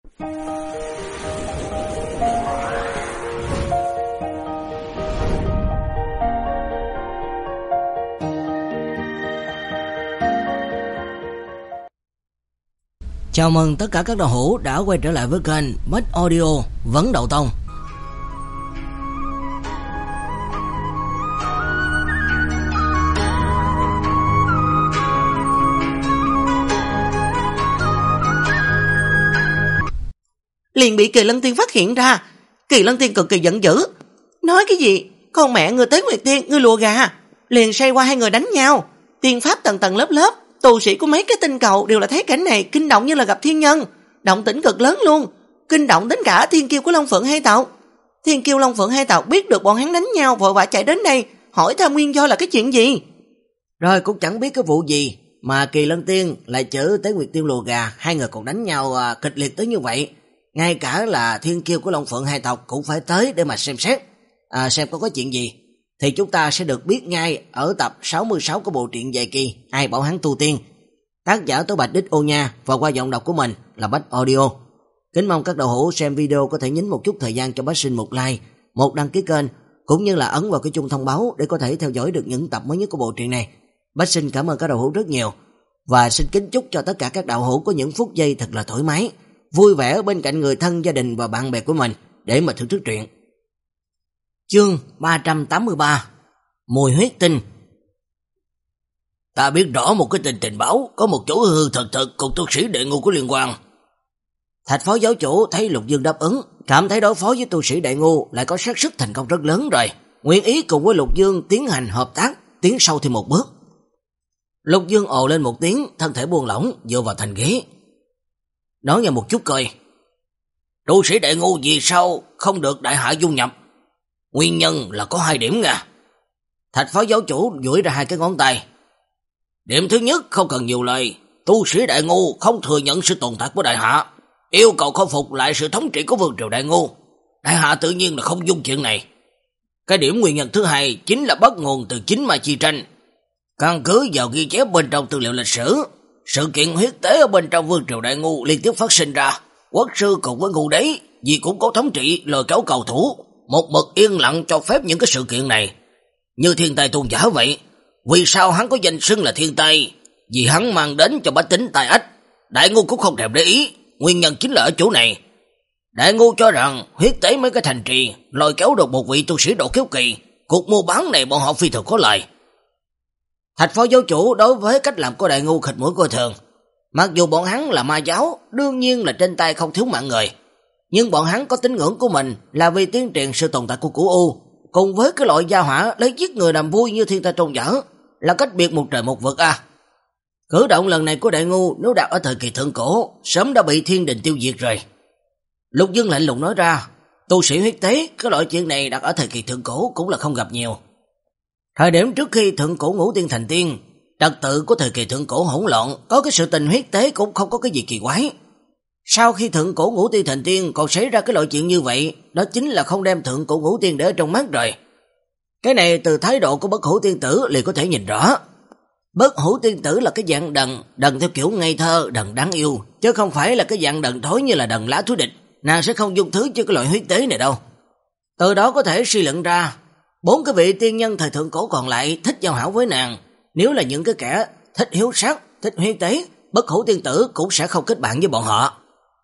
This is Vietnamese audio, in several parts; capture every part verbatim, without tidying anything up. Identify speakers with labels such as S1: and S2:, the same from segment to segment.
S1: Chào mừng tất cả các đạo hữu đã quay trở lại với kênh Bách Audio Vấn Đầu Tông.
S2: Liền bị Kỳ Lân Tiên phát hiện ra. Kỳ Lân Tiên cực kỳ giận dữ. Nói cái gì? Con mẹ người Tế Nguyệt Tiên, ngươi lùa gà. Liền say qua hai người đánh nhau. Tiên pháp tầng tầng lớp lớp. Tu sĩ của mấy cái tinh cầu đều là thấy cảnh này kinh động như là gặp thiên nhân. Động tĩnh cực lớn luôn. Kinh động đến cả thiên kiêu của Long Phượng hai tộc. Thiên kiêu Long Phượng hai tộc biết được bọn hắn đánh nhau vội vã chạy đến đây. Hỏi thăm nguyên do là cái chuyện gì.
S1: Rồi cũng chẳng biết cái vụ gì mà Kỳ Lân Tiên lại chở Tế Nguyệt Tiên lùa gà. Hai người còn đánh nhau à, kịch liệt tới như vậy. Ngay cả là thiên kiêu của Long Phượng hai tộc cũng phải tới để mà xem xét, à, xem có có chuyện gì. Thì chúng ta sẽ được biết ngay ở tập sáu mươi sáu của bộ truyện dài kỳ Ai Bảo Hắn Tu Tiên. Tác giả Tố Bạch Đích Ô Nha và qua giọng đọc của mình là Bách Audio. Kính mong các đạo hữu xem video có thể nhín một chút thời gian cho Bách Sinh một like, một đăng ký kênh, cũng như là ấn vào cái chuông thông báo để có thể theo dõi được những tập mới nhất của bộ truyện này. Bách Sinh cảm ơn các đạo hữu rất nhiều và xin kính chúc cho tất cả các đạo hữu có những phút giây thật là thoải mái, vui vẻ bên cạnh người thân, gia đình và bạn bè của mình để mà thưởng thức truyện. Chương ba trăm tám mươi ba Mùi huyết tinh.
S3: Ta biết rõ một cái tình tình báo, có một chỗ hư thật thật cùng tu sĩ đệ ngu của liên quan.
S1: Thạch phó giáo chủ thấy Lục Dương đáp ứng, cảm thấy đối phó với tu sĩ đệ ngu lại có xác suất thành công rất lớn rồi, nguyện ý cùng với Lục Dương tiến hành hợp tác, tiến sâu thêm một bước. Lục Dương ồ lên một tiếng, thân thể buông lỏng, dựa vào thành ghế. Nói nghe một chút coi,
S3: tu sĩ đệ ngu vì sao không được đại hạ dung nhập? Nguyên nhân là có hai điểm nha.
S1: Thạch phó giáo chủ duỗi ra hai cái ngón tay.
S3: Điểm thứ nhất, không cần nhiều lời, tu sĩ đại ngu không thừa nhận sự tồn tại của đại hạ, yêu cầu khôi phục lại sự thống trị của vương triều đại ngu. Đại hạ tự nhiên là không dung chuyện này. Cái điểm nguyên nhân thứ hai chính là bắt nguồn từ chính ma chi tranh. Căn cứ vào ghi chép bên trong tư liệu lịch sử, sự kiện huyết tế ở bên trong vương triều đại ngu liên tiếp phát sinh ra. Quốc sư cùng với ngu đế vì cũng có thống trị lôi kéo cầu thủ, một mực yên lặng cho phép những cái sự kiện này. Như thiên tai tôn giả vậy, vì sao hắn có danh xưng là thiên tai? Vì hắn mang đến cho bách tính tai ách. Đại ngu cũng không thèm để ý, nguyên nhân chính là ở chỗ này. Đại ngu cho rằng huyết tế mấy cái thành trì, lôi kéo được một vị tu sĩ độ kiếu kỳ, cuộc mua bán này bọn họ phi thường có lợi.
S1: Thạch phó giáo chủ đối với cách làm của đại ngu khịt mũi coi thường. Mặc dù bọn hắn là ma giáo, đương nhiên là trên tay không thiếu mạng người, nhưng bọn hắn có tín ngưỡng của mình là vì tiến truyền sự tồn tại của Cửu U, cùng với cái loại gia hỏa lấy giết người làm vui như thiên tai tôn giả, là cách biệt một trời một vực à. Cử động lần này của đại ngu nếu đặt ở thời kỳ thượng cổ, sớm đã bị thiên đình tiêu diệt rồi. Lục Dương lạnh lùng nói ra, tu sĩ huyết tế, cái loại chuyện này đặt ở thời kỳ thượng cổ cũng là không gặp nhiều. Thời điểm trước khi thượng cổ ngũ tiên thành tiên, trật tự của thời kỳ thượng cổ hỗn loạn, có cái sự tình huyết tế cũng không có cái gì kỳ quái. Sau khi thượng cổ ngũ tiên thành tiên còn xảy ra cái loại chuyện như vậy, đó chính là không đem thượng cổ ngũ tiên để ở trong mắt rồi. Cái này từ thái độ của bất hủ tiên tử liền có thể nhìn rõ. Bất hủ tiên tử là cái dạng đần, đần theo kiểu ngây thơ, đần đáng yêu, chứ không phải là cái dạng đần thối như là đần lá thú địch. Nàng sẽ không dung thứ cho cái loại huyết tế này đâu. Từ đó có thể suy luận ra, bốn cái vị tiên nhân thời thượng cổ còn lại thích giao hảo với nàng. Nếu là những cái kẻ thích hiếu sát, thích huyết tế, bất hủ tiên tử cũng sẽ không kết bạn với bọn họ.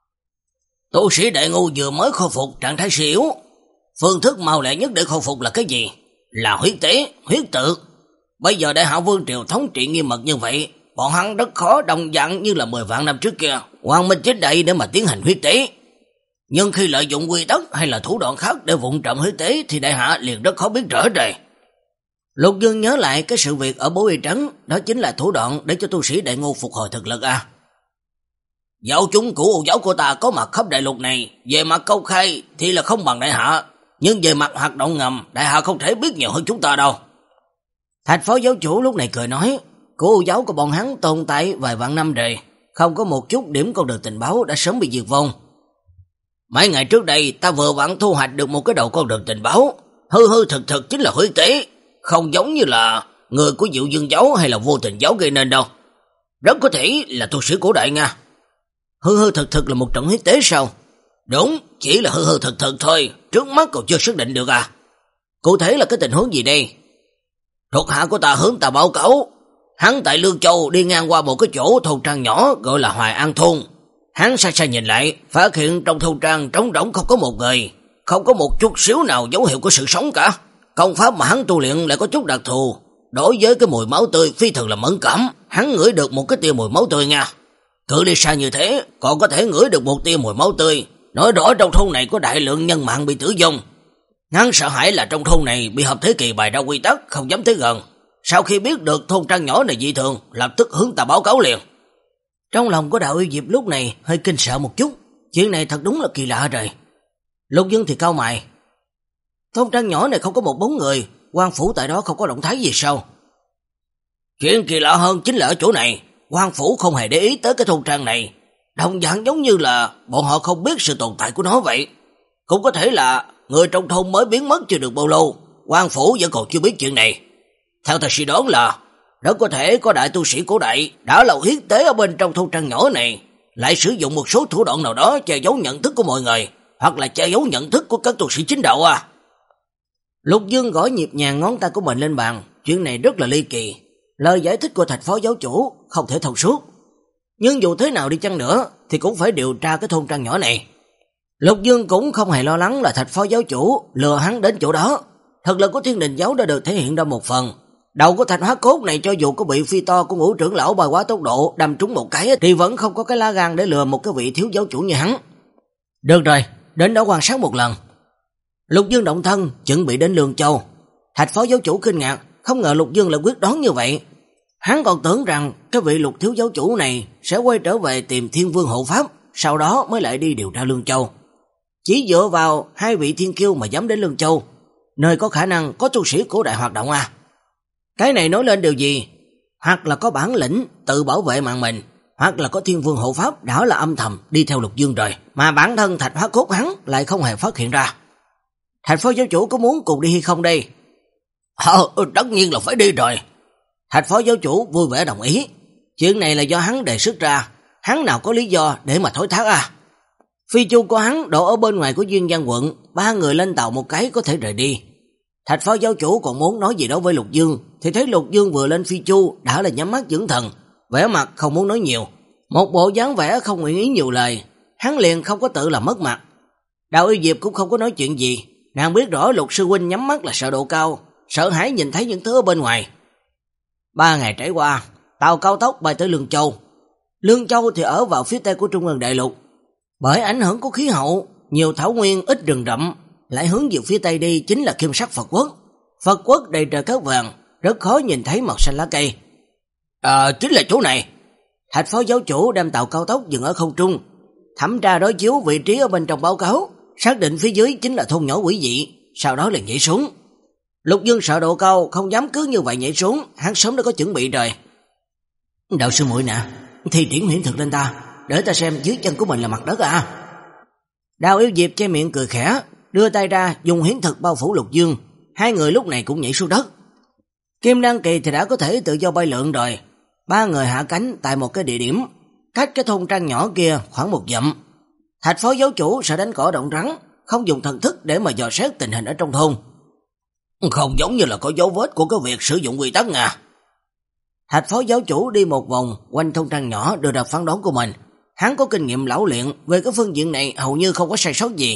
S3: Tu sĩ đại ngu vừa mới khôi phục trạng thái suy yếu, phương thức mau lẹ nhất để khôi phục là cái gì? Là huyết tế, huyết tự. Bây giờ đại hạ vương triều thống trị nghiêm mật như vậy, bọn hắn rất khó đồng dạng như là mười vạn năm trước kia hoàng minh chết đậy để mà tiến hành huyết tế. Nhưng khi lợi dụng quy tắc hay là thủ đoạn khác để vụng trộm huyết tế thì đại hạ liền rất khó biết rõ rồi.
S1: Lục Dương nhớ lại cái sự việc ở Bố Y Trấn, đó chính là thủ đoạn để cho tu sĩ đại ngu phục hồi thực lực à.
S3: Giáo chúng của giáo của ta có mặt khắp đại lục này, về mặt công khai thì là không bằng đại hạ, nhưng về mặt hoạt động ngầm, đại hạ không thể biết nhiều hơn chúng ta đâu.
S1: Thạch phó giáo chủ lúc này cười nói, của giáo của bọn hắn tồn tại vài vạn năm rồi, không có một chút điểm con đường tình báo đã sớm bị diệt vong.
S3: Mấy ngày trước đây ta vừa vặn thu hoạch được một cái đầu con đường tình báo, hư hư thực thực chính là huyết tế, không giống như là người của Diệu Dương giáo hay là Vô Tình giáo gây nên đâu. Rất có thể là tu sĩ cổ đại nha. Hư hư thực thực là một trận huyết tế sao? Đúng, chỉ là hư hư thực thực thôi, trước mắt còn chưa xác định được à. Cụ thể là cái tình huống gì đây? Thuộc hạ của ta hướng ta báo cáo, hắn tại Lương Châu đi ngang qua một cái chỗ thôn trang nhỏ gọi là Hoài An Thôn. Hắn xa xa nhìn lại, phát hiện trong thôn trang trống rỗng không có một người, không có một chút xíu nào dấu hiệu của sự sống cả. Công pháp mà hắn tu luyện lại có chút đặc thù, đối với cái mùi máu tươi phi thường là mẫn cảm, hắn ngửi được một cái tia mùi máu tươi nha. Cự ly xa như thế, còn có thể ngửi được một tia mùi máu tươi, nói rõ trong thôn này có đại lượng nhân mạng bị tử vong. Hắn sợ hãi là trong thôn này bị hợp thế kỳ bày ra quy tắc, không dám tới gần. Sau khi biết được thôn trang nhỏ này dị thường, lập tức hướng ta báo cáo liền.
S1: Trong lòng của Đạo Yêu Diệp lúc này hơi kinh sợ một chút, chuyện này thật đúng là kỳ lạ rồi. Lục Dương thì cau mày. Thôn trang nhỏ này không có một bóng người, quan phủ tại đó không có động thái gì sao?
S3: Chuyện kỳ lạ hơn chính là ở chỗ này, quan phủ không hề để ý tới cái thôn trang này, đồng dạng giống như là bọn họ không biết sự tồn tại của nó vậy. Cũng có thể là người trong thôn mới biến mất chưa được bao lâu, quan phủ vẫn còn chưa biết chuyện này. Theo ta suy đoán là rất có thể có đại tu sĩ cổ đại đã lầu hiến tế ở bên trong thôn trang nhỏ này, lại sử dụng một số thủ đoạn nào đó che giấu nhận thức của mọi người, hoặc là che giấu nhận thức của các tu sĩ chính đạo à.
S1: Lục Dương gõ nhịp nhàng ngón tay của mình lên bàn, chuyện này rất là ly kỳ. Lời giải thích của Thạch phó giáo chủ không thể thông suốt. Nhưng dù thế nào đi chăng nữa thì cũng phải điều tra cái thôn trang nhỏ này. Lục Dương cũng không hề lo lắng là Thạch phó giáo chủ lừa hắn đến chỗ đó. Thực lực của Thiên Đình giáo đã được thể hiện ra một phần. Đầu của Thạch Hóa Cốt này cho dù có bị phi to của Ngũ trưởng lão bài quá tốc độ đâm trúng một cái thì vẫn không có cái lá gan để lừa một cái vị thiếu giáo chủ như hắn. Được rồi, đến đó quan sát một lần. Lục Dương động thân chuẩn bị đến Lương Châu. Thạch phó giáo chủ kinh ngạc, không ngờ Lục Dương lại quyết đoán như vậy. Hắn còn tưởng rằng cái vị Lục thiếu giáo chủ này sẽ quay trở về tìm Thiên Vương hộ pháp, sau đó mới lại đi điều tra Lương Châu. Chỉ dựa vào hai vị thiên kiêu mà dám đến Lương Châu, nơi có khả năng có tu sĩ cổ đại hoạt động à. Cái này nói lên điều gì? Hoặc là có bản lĩnh tự bảo vệ mạng mình, hoặc là có Thiên Vương hộ pháp đã là âm thầm đi theo Lục Dương rồi, mà bản thân Thạch Hóa Cốt hắn lại không hề phát hiện ra. Thạch phó giáo chủ có muốn cùng đi hay không đây?
S3: Ờ, tất nhiên là phải đi rồi.
S1: Thạch phó giáo chủ vui vẻ đồng ý. Chuyện này là do hắn đề xuất ra, hắn nào có lý do để mà thối thác à. Phi chu của hắn đổ ở bên ngoài của Duyên Giang quận, ba người lên tàu một cái có thể rời đi. Thạch phó giáo chủ còn muốn nói gì đó với Lục Dương, thì thấy Lục Dương vừa lên phi chu đã là nhắm mắt dưỡng thần, vẻ mặt không muốn nói nhiều, một bộ dáng vẻ không nguyện ý nhiều lời, hắn liền không có tự làm mất mặt. Đạo Yêu Diệp cũng không có nói chuyện gì, nàng biết rõ Lục sư huynh nhắm mắt là sợ độ cao, sợ hãi nhìn thấy những thứ ở bên ngoài. Ba ngày trải qua, tàu cao tốc bay tới Lương Châu. Lương Châu thì ở vào phía tây của Trung ương đại lục. Bởi ảnh hưởng của khí hậu, nhiều thảo nguyên ít rừng rậm, lại hướng về phía tây đi chính là Kim Sắc Phật Quốc. Phật Quốc đầy trời cát vàng, rất khó nhìn thấy màu xanh lá cây.
S3: À, chính là chỗ này.
S1: Thạch phó giáo chủ đem tàu cao tốc dừng ở không trung, thẩm tra đối chiếu vị trí ở bên trong báo cáo, xác định phía dưới chính là thôn nhỏ quỷ dị, sau đó liền nhảy xuống. Lục Dương sợ độ cao, không dám cứ như vậy nhảy xuống, hắn sớm đã có chuẩn bị rồi. Đạo sư muội nè, thi triển huyễn thực lên ta, để ta xem dưới chân của mình là mặt đất à. Đạo Yêu Diệp che miệng cười khẽ, đưa tay ra dùng huyễn thực bao phủ Lục Dương, hai người lúc này cũng nhảy xuống đất. Kim Đan Kỳ thì đã có thể tự do bay lượn rồi. Ba người hạ cánh tại một cái địa điểm, cách cái thôn trang nhỏ kia khoảng một dặm. Thạch phó giáo chủ sợ đánh cỏ động rắn, không dùng thần thức để mà dò xét tình hình ở trong thôn.
S3: Không giống như là có dấu vết của cái việc sử dụng quy tắc nha.
S1: Thạch phó giáo chủ đi một vòng quanh thôn trang nhỏ đưa ra phán đoán của mình. Hắn có kinh nghiệm lão luyện về cái phương diện này, hầu như không có sai sót gì.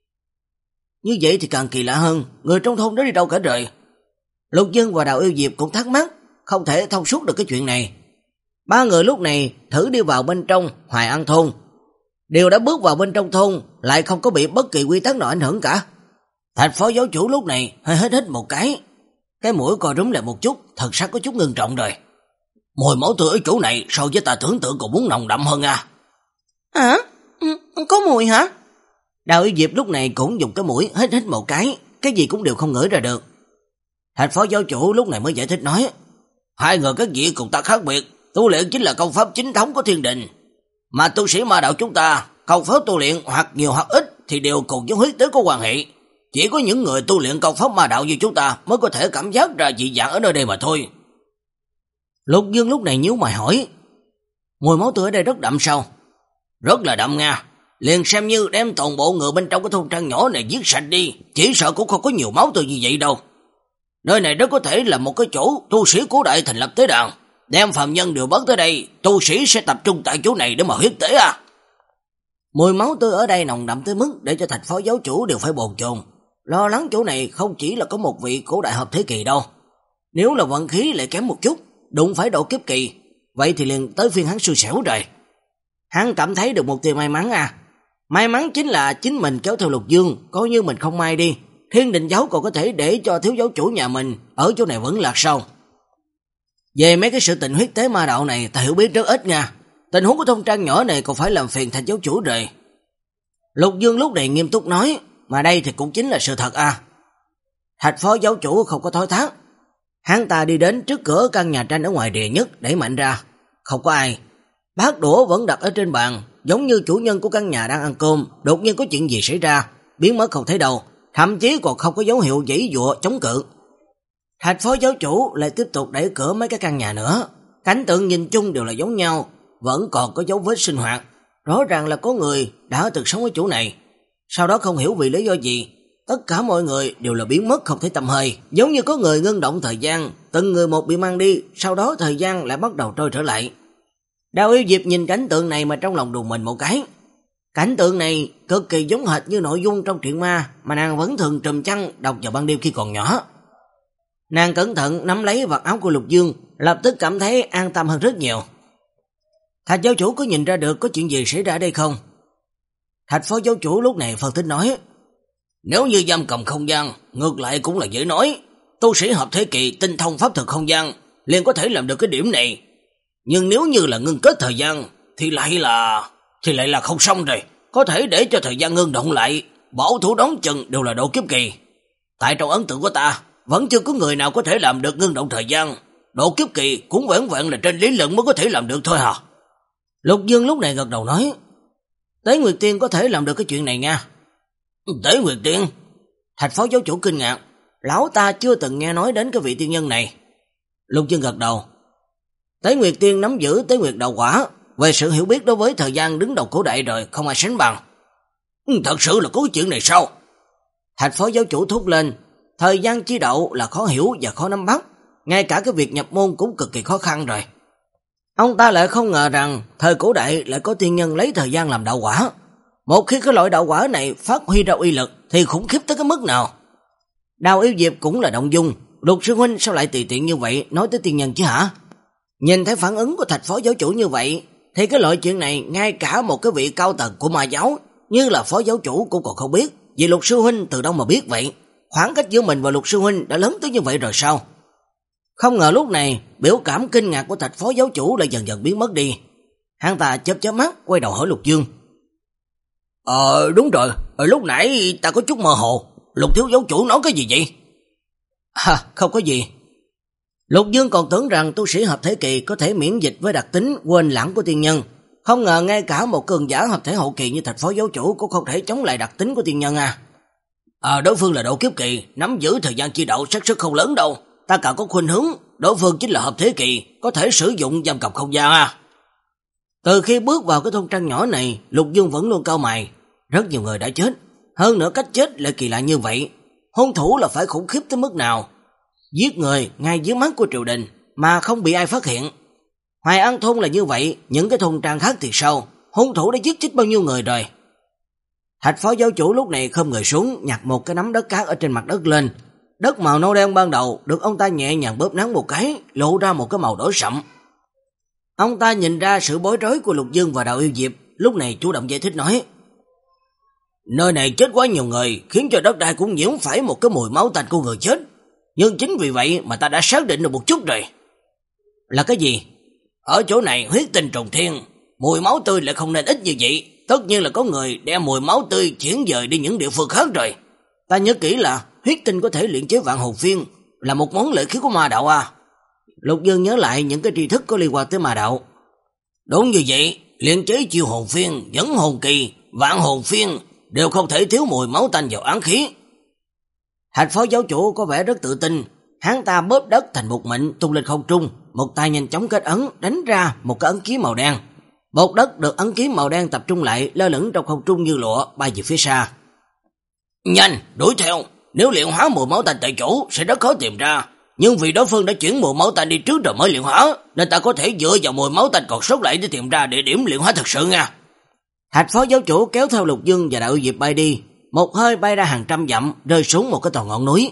S1: Như vậy thì càng kỳ lạ hơn, người trong thôn đó đi đâu cả rồi. Lục Dương và Đạo Yêu Diệp cũng thắc mắc, không thể thông suốt được cái chuyện này. Ba người lúc này thử đi vào bên trong Hoài An thôn. Đều đã bước vào bên trong thôn, lại không có bị bất kỳ quy tắc nào ảnh hưởng cả. Thạch phó giáo chủ lúc này hơi hít hít một cái, cái mũi co rúm lại một chút, thật sắc có chút ngưng trọng rồi.
S3: Mùi máu tươi ở chỗ này so với ta tưởng tượng còn muốn nồng đậm hơn à.
S2: Hả? Có mùi hả?
S1: Đạo Yêu Diệp lúc này cũng dùng cái mũi hít hít một cái, cái gì cũng đều không ngửi ra được. Thạch phó giáo chủ lúc này mới giải thích nói,
S3: hai người các vị cùng ta khác biệt, tu luyện chính là công pháp chính thống của thiên đình, mà tu sĩ ma đạo chúng ta công pháp tu luyện hoặc nhiều hoặc ít thì đều cùng với huyết tế có quan hệ. Chỉ có những người tu luyện công pháp ma đạo như chúng ta mới có thể cảm giác ra dị dạng ở nơi đây mà thôi.
S1: Lục Dương lúc này nhíu mày hỏi, mùi máu tươi ở đây rất đậm sao?
S3: Rất là đậm nha. Liền xem như đem toàn bộ người bên trong cái thôn trang nhỏ này giết sạch đi, chỉ sợ cũng không có nhiều máu tươi như vậy đâu. Nơi này rất có thể là một cái chỗ tu sĩ cổ đại thành lập tế đàn, đem phàm nhân đều bắt tới đây, tu sĩ sẽ tập trung tại chỗ này để mà huyết tế à.
S1: Mùi máu tươi ở đây nồng đậm tới mức để cho Thạch phó giáo chủ đều phải bồn chồn. Lo lắng chỗ này không chỉ là có một vị cổ đại hợp thế kỳ đâu. Nếu là vận khí lại kém một chút, đụng phải độ kiếp kỳ, vậy thì liền tới phiên hắn xui xẻo rồi. Hắn cảm thấy được một tia may mắn à. May mắn chính là chính mình kéo theo Lục Dương, coi như mình không may đi, Thiên Định giáo còn có thể để cho thiếu giáo chủ nhà mình ở chỗ này vẫn lạc sau. Về mấy cái sự tình huyết tế ma đạo này ta hiểu biết rất ít nha. Tình huống của thôn trang nhỏ này còn phải làm phiền Thạch giáo chủ rồi. Lục Dương lúc này nghiêm túc nói, mà đây thì cũng chính là sự thật à. Thạch phó giáo chủ không có thối thác. Hắn ta đi đến trước cửa căn nhà tranh ở ngoài địa nhất, đẩy mạnh ra. Không có ai. Bát đũa vẫn đặt ở trên bàn, giống như chủ nhân của căn nhà đang ăn cơm, đột nhiên có chuyện gì xảy ra, biến mất không thấy đâu, thậm chí còn không có dấu hiệu giãy giụa chống cự. Thạch phó giáo chủ lại tiếp tục đẩy cửa mấy cái căn nhà nữa. Cảnh tượng nhìn chung đều là giống nhau, vẫn còn có dấu vết sinh hoạt, rõ ràng là có người đã từng sống ở chỗ này. Sau đó không hiểu vì lý do gì, tất cả mọi người đều là biến mất không thấy tăm hơi, giống như có người ngưng động thời gian, từng người một bị mang đi, sau đó thời gian lại bắt đầu trôi trở lại. Đào Yêu Diệp nhìn cảnh tượng này mà trong lòng đùng mình một cái. Cảnh tượng này cực kỳ giống hệt như nội dung trong truyện ma mà nàng vẫn thường trùm chăn đọc vào ban đêm khi còn nhỏ. Nàng cẩn thận nắm lấy vạt áo của Lục Dương, lập tức cảm thấy an tâm hơn rất nhiều. Thạch giáo chủ có nhìn ra được có chuyện gì xảy ra ở đây không? Thạch phó giáo chủ lúc này phân tích nói,
S3: nếu như giam cầm không gian, ngược lại cũng là dễ nói. Tu sĩ hợp thế kỳ tinh thông pháp thuật không gian liền có thể làm được cái điểm này. Nhưng nếu như là ngưng kết thời gian thì lại là thì lại là không xong rồi. Có thể để cho thời gian ngưng động lại, bảo thủ đón chừng đều là độ kiếp kỳ. Tại trong ấn tượng của ta, vẫn chưa có người nào có thể làm được ngưng động thời gian. Độ kiếp kỳ cũng vẹn vẹn là trên lý luận mới có thể làm được thôi hả?
S1: Lục Dương lúc này gật đầu nói, Tế Nguyệt Tiên có thể làm được cái chuyện này nha.
S3: Tế Nguyệt Tiên?
S1: Thạch phó giáo chủ kinh ngạc, lão ta chưa từng nghe nói đến cái vị tiên nhân này. Lục Dương gật đầu. Tế Nguyệt Tiên nắm giữ Tế Nguyệt đạo quả, về sự hiểu biết đối với thời gian đứng đầu cổ đại rồi, không ai sánh bằng.
S3: Thật sự là có chuyện này sao?
S1: Thạch phó giáo chủ thốt lên, thời gian chi đạo là khó hiểu và khó nắm bắt, ngay cả cái việc nhập môn cũng cực kỳ khó khăn rồi. Ông ta lại không ngờ rằng thời cổ đại lại có tiên nhân lấy thời gian làm đạo quả. Một khi cái loại đạo quả này phát huy ra uy lực thì khủng khiếp tới cái mức nào. Đào Yêu Diệp cũng là động dung, Lục sư huynh sao lại tùy tiện như vậy nói tới tiên nhân chứ hả? Nhìn thấy phản ứng của Thạch phó giáo chủ như vậy thì cái loại chuyện này ngay cả một cái vị cao tầng của ma giáo như là phó giáo chủ cũng còn không biết, vì Lục sư huynh từ đâu mà biết vậy? Khoảng cách giữa mình và Lục sư huynh đã lớn tới như vậy rồi sao? Không ngờ lúc này biểu cảm kinh ngạc của Thạch phó giáo chủ lại dần dần biến mất đi. Hắn ta chớp chớp mắt quay đầu hỏi Lục Dương,
S3: Ờ đúng rồi, lúc nãy ta có chút mơ hồ, Lục thiếu giáo chủ nói cái gì vậy?
S1: À không có gì. Lục Dương còn tưởng rằng tu sĩ hợp thể kỳ có thể miễn dịch với đặc tính quên lãng của tiên nhân, không ngờ ngay cả một cường giả hợp thể hậu kỳ như Thạch phó giáo chủ cũng không thể chống lại đặc tính của tiên nhân à.
S3: À đối phương là độ kiếp kỳ, nắm giữ thời gian chi đạo xác suất không lớn đâu. Ta càng có khuynh hướng đối phương chính là hợp thế kỳ, có thể sử dụng giam cầm không gian à.
S1: Từ khi bước vào cái thôn trang nhỏ này, Lục Dương vẫn luôn cau mày. Rất nhiều người đã chết, hơn nữa cách chết lại kỳ lạ như vậy. Hung thủ là phải khủng khiếp tới mức nào? Giết người ngay dưới mắt của triều đình mà không bị ai phát hiện. Hoài An thôn là như vậy, những cái thôn trang khác thì sao? Hung thủ đã giết chết bao nhiêu người rồi? Thạch phó giáo chủ lúc này khom người xuống, nhặt một cái nắm đất cát ở trên mặt đất lên. Đất màu nâu đen ban đầu được ông ta nhẹ nhàng bóp nắng một cái, lộ ra một cái màu đỏ sậm. Ông ta nhìn ra sự bối rối của Lục Dương và Đào Yêu Diệp, lúc này chủ động giải thích nói,
S3: nơi này chết quá nhiều người, khiến cho đất đai cũng nhiễm phải một cái mùi máu tanh của người chết. Nhưng chính vì vậy mà ta đã xác định được một chút rồi.
S1: Là cái gì?
S3: Ở chỗ này huyết tinh trùng thiên, mùi máu tươi lại không nên ít như vậy. Tất nhiên là có người đem mùi máu tươi chuyển dời đi những địa phương khác rồi.
S1: Ta nhớ kỹ là huyết tinh có thể luyện chế vạn hồn phiên, là một món lợi khí của ma đạo à. Lục Dương nhớ lại những cái tri thức có liên quan tới ma đạo.
S3: Đúng như vậy, luyện chế chiêu hồn phiên, dẫn hồn kỳ, vạn hồn phiên đều không thể thiếu mùi máu tanh vào án khí.
S1: Thạch phó giáo chủ có vẻ rất tự tin, hắn ta bóp đất thành một mệnh tung lên không trung, một tay nhanh chóng kết ấn đánh ra một cái ấn ký màu đen. Bột đất được ấn ký màu đen tập trung lại, lơ lửng trong không trung như lụa, bay về phía xa.
S3: Nhanh, đuổi theo, nếu luyện hóa mùi máu tanh tại chỗ sẽ rất khó tìm ra, nhưng vì đối phương đã chuyển mùi máu tanh đi trước rồi mới luyện hóa, nên ta có thể dựa vào mùi máu tanh còn sót lại để tìm ra địa điểm luyện hóa thật sự nha.
S1: Thạch phó giáo chủ kéo theo Lục Dương và Đạo Yêu Diệp bay đi, một hơi bay ra hàng trăm dặm, rơi xuống một cái toàn ngọn núi.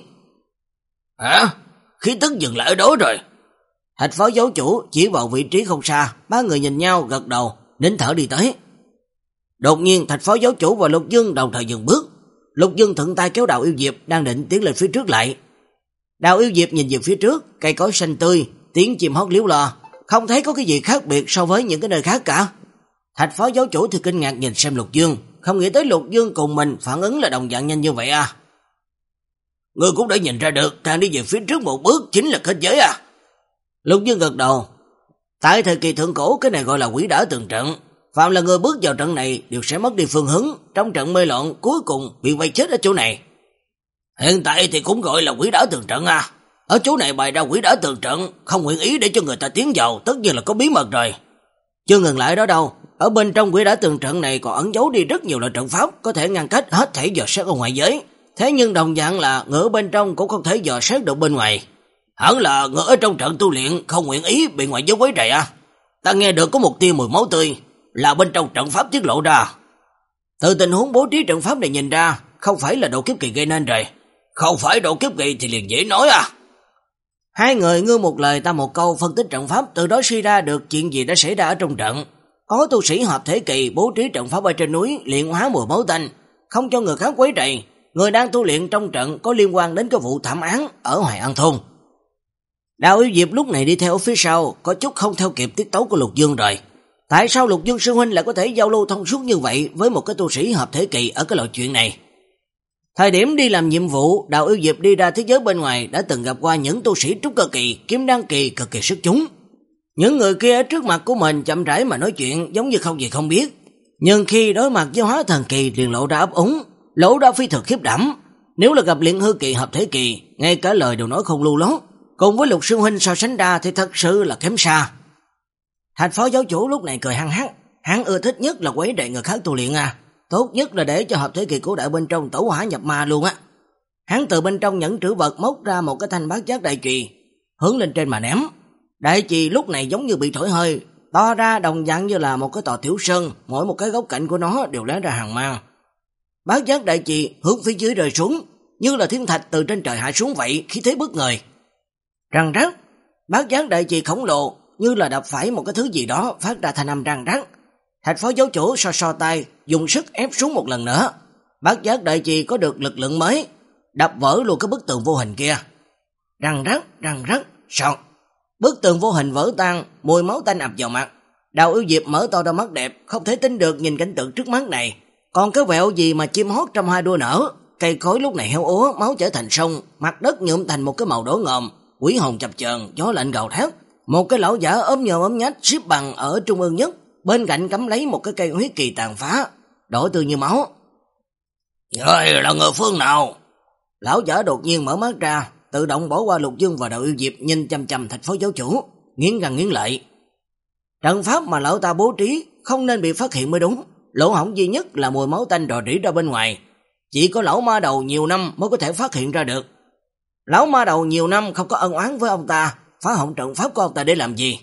S3: Hả? Khí tức dừng lại ở đó rồi.
S1: Thạch phó giáo chủ chỉ vào vị trí không xa, ba người nhìn nhau gật đầu, nín thở đi tới. Đột nhiên Thạch phó giáo chủ và Lục Dương đồng thời dừng bước. Lục Dương thuận tay kéo Đạo Yêu Diệp đang định tiến lên phía trước lại. Đạo Yêu Diệp nhìn về phía trước, cây cối xanh tươi, tiếng chim hót líu lo, không thấy có cái gì khác biệt so với những cái nơi khác cả. Thạch phó giáo chủ thì kinh ngạc nhìn xem Lục Dương, không nghĩ tới Lục Dương cùng mình phản ứng là đồng dạng nhanh như vậy à.
S3: Ngươi cũng đã nhìn ra được, càng đi về phía trước một bước chính là kết giới à.
S1: Lục Dương gật đầu. Tại thời kỳ thượng cổ, cái này gọi là quỷ đả tường trận. Phạm là người bước vào trận này đều sẽ mất đi phương hướng, trong trận mê loạn cuối cùng bị vây chết ở chỗ này.
S3: Hiện tại thì cũng gọi là quỷ đả tường trận à. Ở chỗ này bày ra quỷ đả tường trận, không nguyện ý để cho người ta tiến vào, tất nhiên là có bí mật rồi.
S1: Chưa ngừng lại đó đâu, ở bên trong quỷ đả tường trận này còn ẩn giấu đi rất nhiều loại trận pháp có thể ngăn cách hết thảy dò xét ở ngoài giới. Thế nhưng đồng dạng là người ở bên trong cũng không thể dò xét được bên ngoài.
S3: Hẳn là người ở trong trận tu luyện không nguyện ý bị ngoại giới quấy rầy à. Ta nghe được có một tia mùi máu tươi, là bên trong trận pháp tiết lộ ra.
S1: Từ tình huống bố trí trận pháp này nhìn ra, không phải là độ kiếp kỳ gây nên rồi.
S3: Không phải độ kiếp kỳ thì liền dễ nói à.
S1: Hai người ngươi một lời ta một câu phân tích trận pháp, từ đó suy ra được chuyện gì đã xảy ra ở trong trận. Có tu sĩ hợp thể kỳ bố trí trận pháp ở trên núi, luyện hóa mùi máu tanh, không cho người khác quấy rầy. Người đang tu luyện trong trận có liên quan đến cái vụ thảm án ở Hoài An Thôn. Đạo Yêu Diệp lúc này đi theo phía sau, có chút không theo kịp tiết tấu của Lục Dương rồi. Tại sao Lục Dương sư huynh lại có thể giao lưu thông suốt như vậy với một cái tu sĩ hợp thể kỳ ở cái loại chuyện này? Thời điểm đi làm nhiệm vụ, Đạo Yêu Diệp đi ra thế giới bên ngoài đã từng gặp qua những tu sĩ trúc cơ kỳ, kiếm đan kỳ cực kỳ xuất chúng. Những người kia ở trước mặt của mình chậm rãi mà nói chuyện giống như không gì không biết. Nhưng khi đối mặt với hóa thần kỳ liền lộ ra ấp úng, lộ ra phi thường khiếp đảm. Nếu là gặp luyện hư kỳ hợp thể kỳ, ngay cả lời đều nói không lưu lót. Cùng với Lục sư huynh so sánh ra thì thật sự là kém xa. Thạch phó giáo chủ lúc này cười hăng hắc, hắn ưa thích nhất là quấy rầy người khác tu luyện à. Tốt nhất là để cho hợp thể kỳ cổ đại bên trong tẩu hỏa nhập ma luôn á. Hắn từ bên trong nhẫn trữ vật móc ra một cái thanh bát giác đại chùy, hướng lên trên mà ném. Đại chùy lúc này giống như bị thổi hơi, to ra đồng dạng như là một cái tòa tiểu sơn, mỗi một cái góc cạnh của nó đều lóe ra hàng mang. Bát giác đại chùy hướng phía dưới rơi xuống, như là thiên thạch từ trên trời hạ xuống vậy, khí thế bất ngờ. Răng rắc, bát giác đại chùy khổng lồ như là đập phải một cái thứ gì đó, phát ra thanh âm răng rắc. Thạch phó giáo chủ so so tay, dùng sức ép xuống một lần nữa. Bát giác đại chùy có được lực lượng mới, đập vỡ luôn cái bức tường vô hình kia. Răng rắc, răng rắc, sọt. Bức tường vô hình vỡ tan, mùi máu tanh ập vào mặt. Đạo Yêu Diệp mở to đôi mắt đẹp, không thể tin được nhìn cảnh tượng trước mắt này. Còn cái vẹo gì mà chim hót trong hai đua nở, cây cối lúc này héo úa, máu chảy thành sông, mặt đất nhuộm thành một cái màu đỏ ngòm, quỷ hồn chập chờn, gió lạnh gào thét. Một cái lão giả ốm nhòm ốm nhách xếp bằng ở trung ương nhất, bên cạnh cắm lấy một cái cây huyết kỳ tàn phá, đỏ tươi như máu.
S3: Ngươi là người phương nào?
S1: Lão giả đột nhiên mở mắt ra, tự động bỏ qua Lục Dương và Đạo Yêu Diệp, nhìn chằm chằm Thạch phó giáo chủ, nghiến răng nghiến lợi. Trận pháp mà lão ta bố trí không nên bị phát hiện mới đúng, lỗ hổng duy nhất là mùi máu tanh rò rỉ ra bên ngoài, chỉ có lão ma đầu nhiều năm mới có thể phát hiện ra được. Lão ma đầu nhiều năm không có ân oán với ông ta, phá hỏng trận pháp của ông ta để làm gì?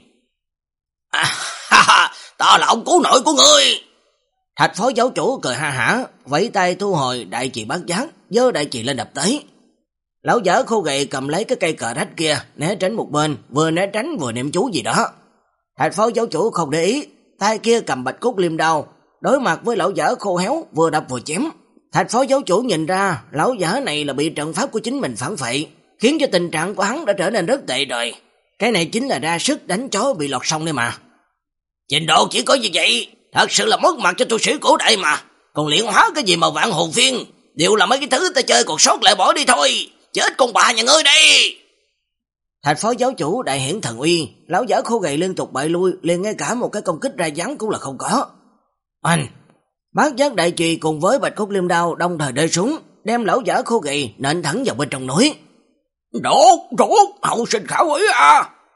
S3: À, ha, ha, ta là ông cứu nội của ngươi.
S1: Thạch phó giáo chủ cười ha hả, vẫy tay thu hồi đại chùy bát giác, giơ đại chùy lên đập tới. Lão giả khô gậy cầm lấy cái cây cờ rách kia, né tránh một bên, vừa né tránh vừa niệm chú gì đó. Thạch phó giáo chủ không để ý, tay kia cầm bạch cốt liêm đao, đối mặt với lão giả khô héo, vừa đập vừa chém. Thạch phó giáo chủ nhìn ra, lão giả này là bị trận pháp của chính mình phản phệ, khiến cho tình trạng của hắn đã trở nên rất tệ rồi. Cái này chính là ra sức đánh chó bị lọt sông đây mà.
S3: Trình độ chỉ có như vậy, thật sự là mất mặt cho tu sĩ cổ đại mà. Còn luyện hóa cái gì mà vạn hồn phiên, đều là mấy cái thứ ta chơi còn sót lại bỏ đi thôi. Chết con bà nhà ngươi đây.
S1: Thạch phó giáo chủ đại hiển thần uy, lão giả khô gầy liên tục bại lui, liền ngay cả một cái công kích ra dáng cũng là không có. Anh, bát giác đại chùy cùng với bạch cốt liêm đao đồng thời rơi xuống, đem lão giả khô gầy nện thẳng vào bên trong núi.
S3: Đốt, đốt, hậu sinh khảo quỷ à.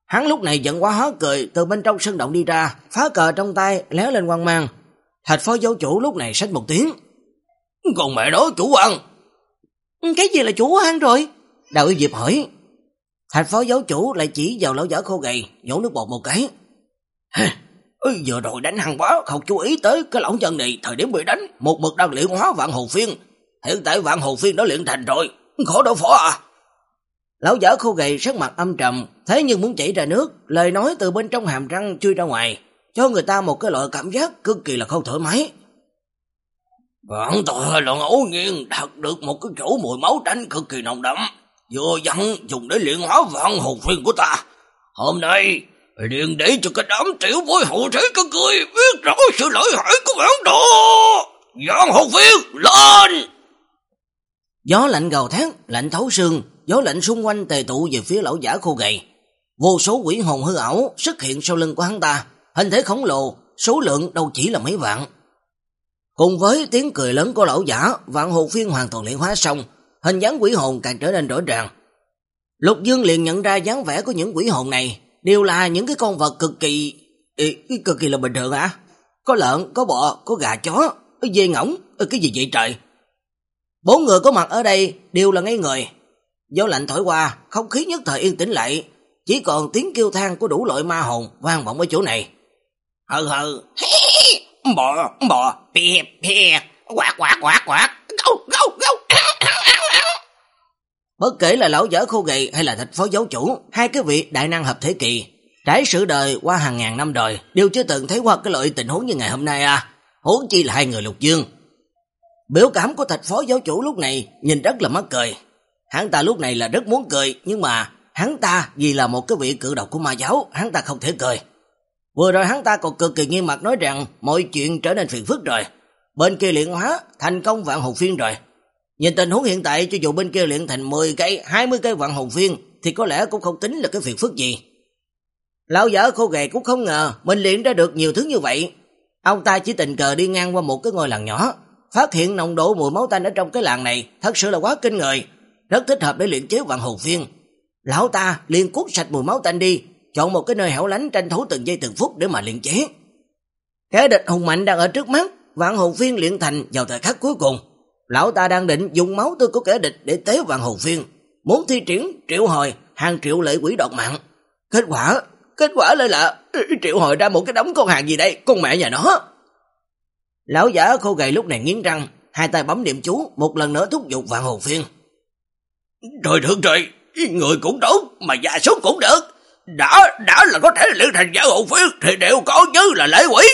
S1: Hắn lúc này giận quá hóa cười, từ bên trong sân động đi ra, phá cờ trong tay léo lên quang mang. Thạch phó giáo chủ lúc này xách một tiếng.
S3: Còn mẹ đó chủ quan.
S2: Cái gì là chủ quan rồi?
S1: Đạo Yêu Diệp hỏi. Thạch phó giáo chủ lại chỉ vào lão giả khô gầy, nhổ nước bọt một cái.
S3: Ừ, vừa rồi đánh hăng quá, không chú ý tới cái lão nhân này, thời điểm bị đánh, một mực đang luyện hóa vạn hồ phiên. Hiện tại vạn hồ phiên đã luyện thành rồi, khó đối phó à.
S1: Lão giả khô gầy sắc mặt âm trầm, thế nhưng muốn chảy ra nước, lời nói từ bên trong hàm răng chui ra ngoài, cho người ta một cái loại cảm giác cực kỳ là không thoải mái.
S3: Bạn tôi là ngẫu nhiên đạt được một cái chỗ mùi máu tanh cực kỳ nồng đậm, vừa dặn dùng để luyện hóa vạn hồ phiên của ta. Hôm nay liền để cho cái đám tiểu bối hậu thế các người biết rõ sự lợi hại của bản đồ. Vạn hồ phiên lên!
S1: Gió lạnh gào thét, lạnh thấu xương, gió lạnh xung quanh tề tụ về phía lão giả khô gầy. Vô số quỷ hồn hư ảo xuất hiện sau lưng của hắn ta, hình thể khổng lồ, số lượng đâu chỉ là mấy vạn. Cùng với tiếng cười lớn của lão giả, vạn hồ phiên hoàn toàn luyện hóa xong, hình dáng quỷ hồn càng trở nên rõ ràng. Lục Dương liền nhận ra dáng vẻ của những quỷ hồn này đều là những cái con vật cực kỳ ý, cực kỳ là bình thường hả? Có lợn, có bò, có gà chó, dê ngỗng, cái gì vậy trời? Bốn người có mặt ở đây đều là ngây người. Gió lạnh thổi qua, không khí nhất thời yên tĩnh lại, chỉ còn tiếng kêu than của đủ loại ma hồn vang vọng ở chỗ này.
S3: Hừ hừ, bò, bò, pè, pè, quạt, quạt, quạt, quạt, gâu, gâu, gâu.
S1: Bất kể là lão giả khô gầy hay là thạch phó giáo chủ, hai cái vị đại năng hợp thế kỳ, trải sự đời qua hàng ngàn năm đời, đều chưa từng thấy qua cái loại tình huống như ngày hôm nay à, huống chi là hai người Lục Dương. Biểu cảm của thạch phó giáo chủ lúc này nhìn rất là mắc cười. Hắn ta lúc này là rất muốn cười, nhưng mà hắn ta vì là một cái vị cự độc của ma giáo, hắn ta không thể cười. Vừa rồi hắn ta còn cực kỳ nghiêm mặt nói rằng mọi chuyện trở nên phiền phức rồi. Bên kia luyện hóa thành công vạn hồn phiên rồi. Nhìn tình huống hiện tại, cho dù bên kia luyện thành mười cây, hai mươi cây vạn hồn phiên thì có lẽ cũng không tính là cái phiền phức gì. Lão giả khô gầy cũng không ngờ mình luyện ra được nhiều thứ như vậy. Ông ta chỉ tình cờ đi ngang qua một cái ngôi làng nhỏ, phát hiện nồng độ mùi máu tanh ở trong cái làng này thật sự là quá kinh người, rất thích hợp để luyện chế vạn hồn phiên. Lão ta liền cuốn sạch mùi máu tanh đi, chọn một cái nơi hẻo lánh tranh thủ từng giây từng phút để mà luyện chế. Kẻ địch hùng mạnh đang ở trước mắt, vạn hồn phiên luyện thành vào thời khắc cuối cùng. Lão ta đang định dùng máu tươi của kẻ địch để tế vạn hồn phiên, muốn thi triển triệu hồi hàng triệu lệ quỷ đoạt mạng. Kết quả, kết quả lại là triệu hồi ra một cái đống con hàng gì đây, con mẹ nhà nó. Lão giả khô gầy lúc này nghiến răng, hai tay bấm niệm chú, một lần nữa thúc giục vạn hồn phiên.
S3: Trời thương trời, người cũng tốt, mà gia súc cũng được. Đã, đã là có thể luyện thành vạn hồn phiên thì đều có chứ là lễ quỷ.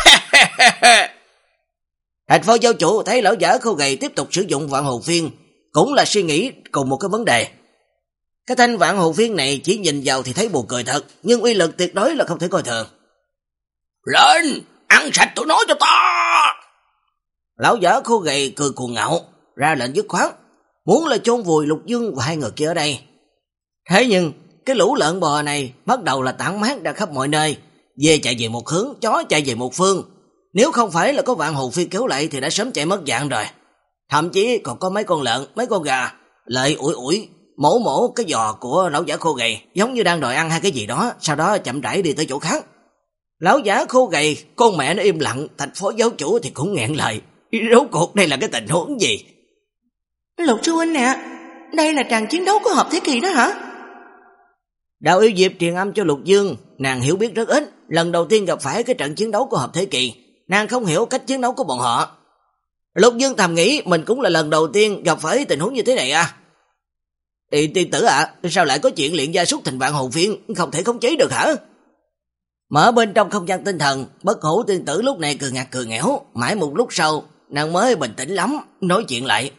S1: Thạch phó giáo chủ thấy lão giả khô gầy tiếp tục sử dụng vạn hồn phiên, cũng là suy nghĩ cùng một cái vấn đề. Cái thanh vạn hồn phiên này chỉ nhìn vào thì thấy buồn cười thật, nhưng uy lực tuyệt đối là không thể coi thường.
S3: Lên, ăn sạch tụi nó cho ta.
S1: Lão giả khô gầy cười cuồng ngạo, ra lệnh dứt khoát, muốn là chôn vùi Lục Dương và hai người kia ở đây. Thế nhưng cái lũ lợn bò này bắt đầu là tản mát ra khắp mọi nơi, dê chạy về một hướng, chó chạy về một phương. Nếu không phải là có vạn hồn phiên kéo lại thì đã sớm chạy mất dạng rồi. Thậm chí còn có mấy con lợn, mấy con gà lại ủi ủi mổ mổ cái giò của lão giả khô gầy, giống như đang đòi ăn hay cái gì đó, sau đó chậm rãi đi tới chỗ khác. Lão giả khô gầy, con mẹ nó im lặng, thành phó giáo chủ thì cũng nghẹn lời. Rốt cuộc đây là cái tình huống gì?
S2: Lục sư huynh nè, đây là tràng chiến đấu của hợp thế kỷ đó hả?
S1: Đạo Yêu Diệp truyền âm cho Lục Dương, nàng hiểu biết rất ít, lần đầu tiên gặp phải cái trận chiến đấu của hợp thế kỷ, nàng không hiểu cách chiến đấu của bọn họ. Lục Dương thầm nghĩ mình cũng là lần đầu tiên gặp phải tình huống như thế này à. Ê, tiên tử ạ, à, sao lại có chuyện luyện gia súc thành vạn hồn phiên, không thể khống chế được hả? Mở bên trong không gian tinh thần, bất hủ tiên tử lúc này cười ngặt cười nghẽo, mãi một lúc sau, nàng mới bình tĩnh lắm, nói chuyện lại.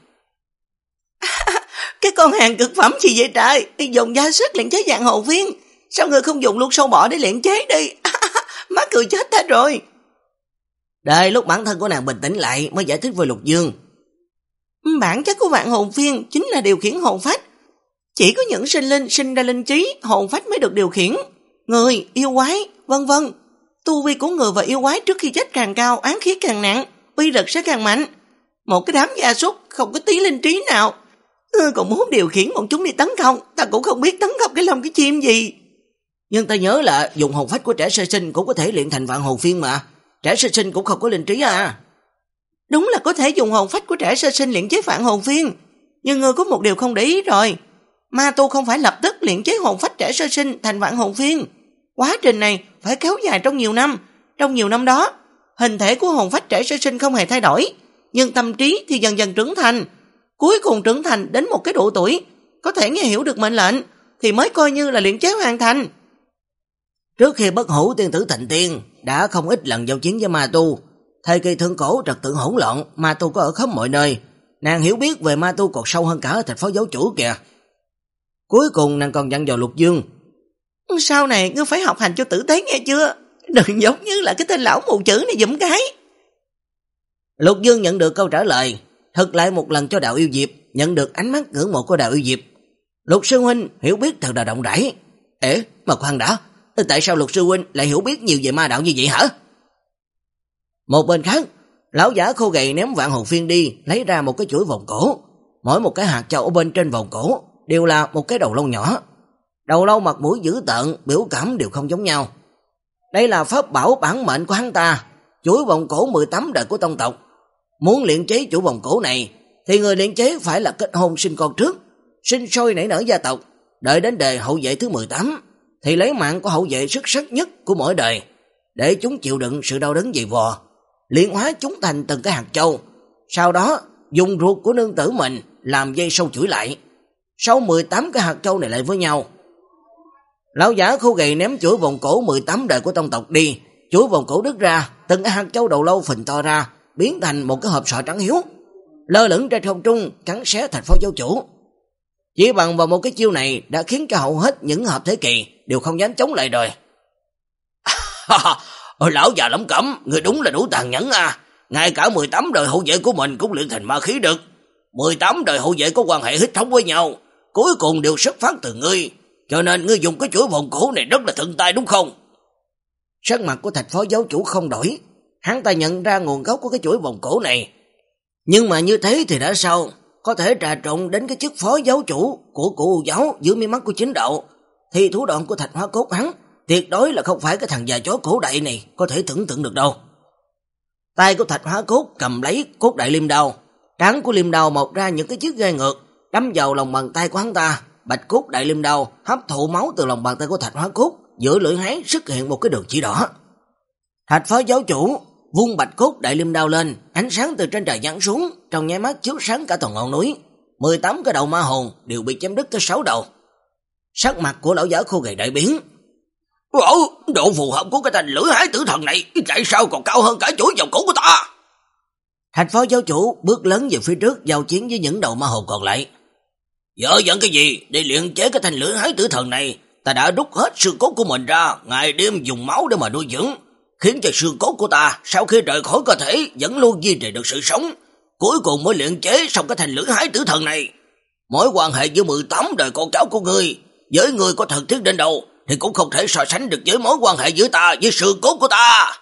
S2: Cái con hàng cực phẩm gì vậy trời, dùng gia sức luyện chế vạn hồn phiên, sao người không dùng luôn sâu bọ để luyện chế đi? Má cười chết ta rồi.
S1: Đây lúc bản thân của nàng bình tĩnh lại mới giải thích với Lục Dương.
S2: Bản chất của vạn hồn phiên chính là điều khiển hồn phách. Chỉ có những sinh linh sinh ra linh trí, hồn phách mới được điều khiển. Người, yêu quái, vân vân. Tu vi của người và yêu quái trước khi chết càng cao, án khí càng nặng, uy lực sẽ càng mạnh. Một cái đám gia súc không có tí linh trí nào, còn muốn điều khiển bọn chúng đi tấn công, ta cũng không biết tấn công cái lông cái chim gì.
S1: Nhưng ta nhớ là dùng hồn phách của trẻ sơ sinh cũng có thể luyện thành vạn hồn phiên mà. Trẻ sơ sinh cũng không có linh trí à.
S2: Đúng là có thể dùng hồn phách của trẻ sơ sinh luyện chế vạn hồn phiên. Nhưng ngươi có một điều không để ý rồi. Ma tu không phải lập tức luyện chế hồn phách trẻ sơ sinh thành vạn hồn phiên. Quá trình này phải kéo dài trong nhiều năm. Trong nhiều năm đó, hình thể của hồn phách trẻ sơ sinh không hề thay đổi, nhưng tâm trí thì dần dần trưởng thành. Cuối cùng trưởng thành đến một cái độ tuổi, có thể nghe hiểu được mệnh lệnh, thì mới coi như là luyện chế hoàn thành.
S1: Trước khi bất hủ tiên tử thành tiên, đã không ít lần giao chiến với ma tu. Thời kỳ thượng cổ trật tự hỗn loạn, ma tu có ở khắp mọi nơi. Nàng hiểu biết về ma tu còn sâu hơn cả ở thành phố giáo chủ kìa. Cuối cùng nàng còn dặn dò Lục Dương.
S2: Sau này ngươi phải học hành cho tử tế nghe chưa? Đừng giống như là cái tên lão mù chữ này giùm cái.
S1: Lục Dương nhận được câu trả lời, thực lại một lần cho Đạo Yêu Diệp, nhận được ánh mắt ngưỡng mộ của Đạo Yêu Diệp. Lục sư huynh hiểu biết thật là động rãi. Ê, mà khoan đã, tại sao Lục sư huynh lại hiểu biết nhiều về ma đạo như vậy hả? Một bên khác, lão giả khô gầy ném vạn hồn phiên đi, lấy ra một cái chuỗi vòng cổ. Mỗi một cái hạt châu ở bên trên vòng cổ đều là một cái đầu lâu nhỏ. Đầu lâu mặt mũi dữ tợn, biểu cảm đều không giống nhau. Đây là pháp bảo bản mệnh của hắn ta, chuỗi vòng cổ mười tám đời của tông tộc. Muốn luyện chế chuỗi vòng cổ này thì người luyện chế phải là kết hôn sinh con trước, sinh sôi nảy nở gia tộc, đợi đến đời hậu vệ thứ mười tám thì lấy mạng của hậu vệ xuất sắc nhất của mỗi đời, để chúng chịu đựng sự đau đớn dày vò, luyện hóa chúng thành từng cái hạt châu, sau đó dùng ruột của nương tử mình làm dây sâu chuỗi lại, sau mười tám cái hạt châu này lại với nhau. Lão giả khô gầy ném chuỗi vòng cổ mười tám đời của tông tộc đi, chuỗi vòng cổ đứt ra, từng cái hạt châu đầu lâu phình to ra, biến thành một cái hộp sọ trắng hiếu, lơ lửng trên không trung cắn xé thành phó giáo chủ. Chỉ bằng vào một cái chiêu này đã khiến cho hầu hết những hợp thế kỳ đều không dám chống lại rồi.
S3: Lão già lẩm cẩm, người đúng là đủ tàn nhẫn à. Ngay cả mười tám đời hậu vệ của mình cũng luyện thành ma khí được. mười tám đời hậu vệ có quan hệ hít thống với nhau, cuối cùng đều xuất phát từ ngươi, cho nên ngươi dùng cái chuỗi vòng cổ này rất là thuận tay đúng không?
S1: Sắc mặt của Thạch phó giáo chủ không đổi, hắn ta nhận ra nguồn gốc của cái chuỗi vòng cổ này. Nhưng mà như thế thì đã sao? Có thể trà trộn đến cái chức phó giáo chủ của cụ giáo dưới mí mắt của chính đạo, thì thủ đoạn của Thạch Hóa Cốt hắn tuyệt đối là không phải cái thằng già chó cổ đại này có thể tưởng tượng được đâu. Tay của Thạch Hóa Cốt cầm lấy cốt đại liêm đao, trán của liêm đao mọc ra những cái chiếc gai ngược, đâm vào lòng bàn tay của hắn ta. Bạch cốt đại liêm đao hấp thụ máu từ lòng bàn tay của Thạch Hóa Cốt, giữa lưỡi hái xuất hiện một cái đường chỉ đỏ. Thạch phó giáo chủ vung bạch cốt đại liêm đao lên, ánh sáng từ trên trời giáng xuống, trong nháy mắt chiếu sáng cả toàn ngọn núi. mười tám cái đầu ma hồn đều bị chém đứt tới sáu đầu. Sắc mặt của lão giả khô gầy đại biến.
S3: Ồ, độ phù hợp của cái thanh lưỡi hái tử thần này tại sao còn cao hơn cả chuỗi vòng cổ của ta?
S1: Thạch phó giáo chủ bước lớn về phía trước, giao chiến với những đầu ma hồn còn lại.
S3: Dở dẫn cái gì? Để luyện chế cái thanh lưỡi hái tử thần này, ta đã rút hết xương cốt của mình ra, ngày đêm dùng máu để mà nuôi dưỡng, khiến cho xương cốt của ta sau khi rời khỏi cơ thể vẫn luôn duy trì được sự sống, cuối cùng mới luyện chế xong cái thanh lưỡi hái tử thần này. Mối quan hệ giữa mười tám đời con cháu của ngươi với ngươi có thần thiết đến đâu thì cũng không thể so sánh được với mối quan hệ giữa ta với xương cốt của ta.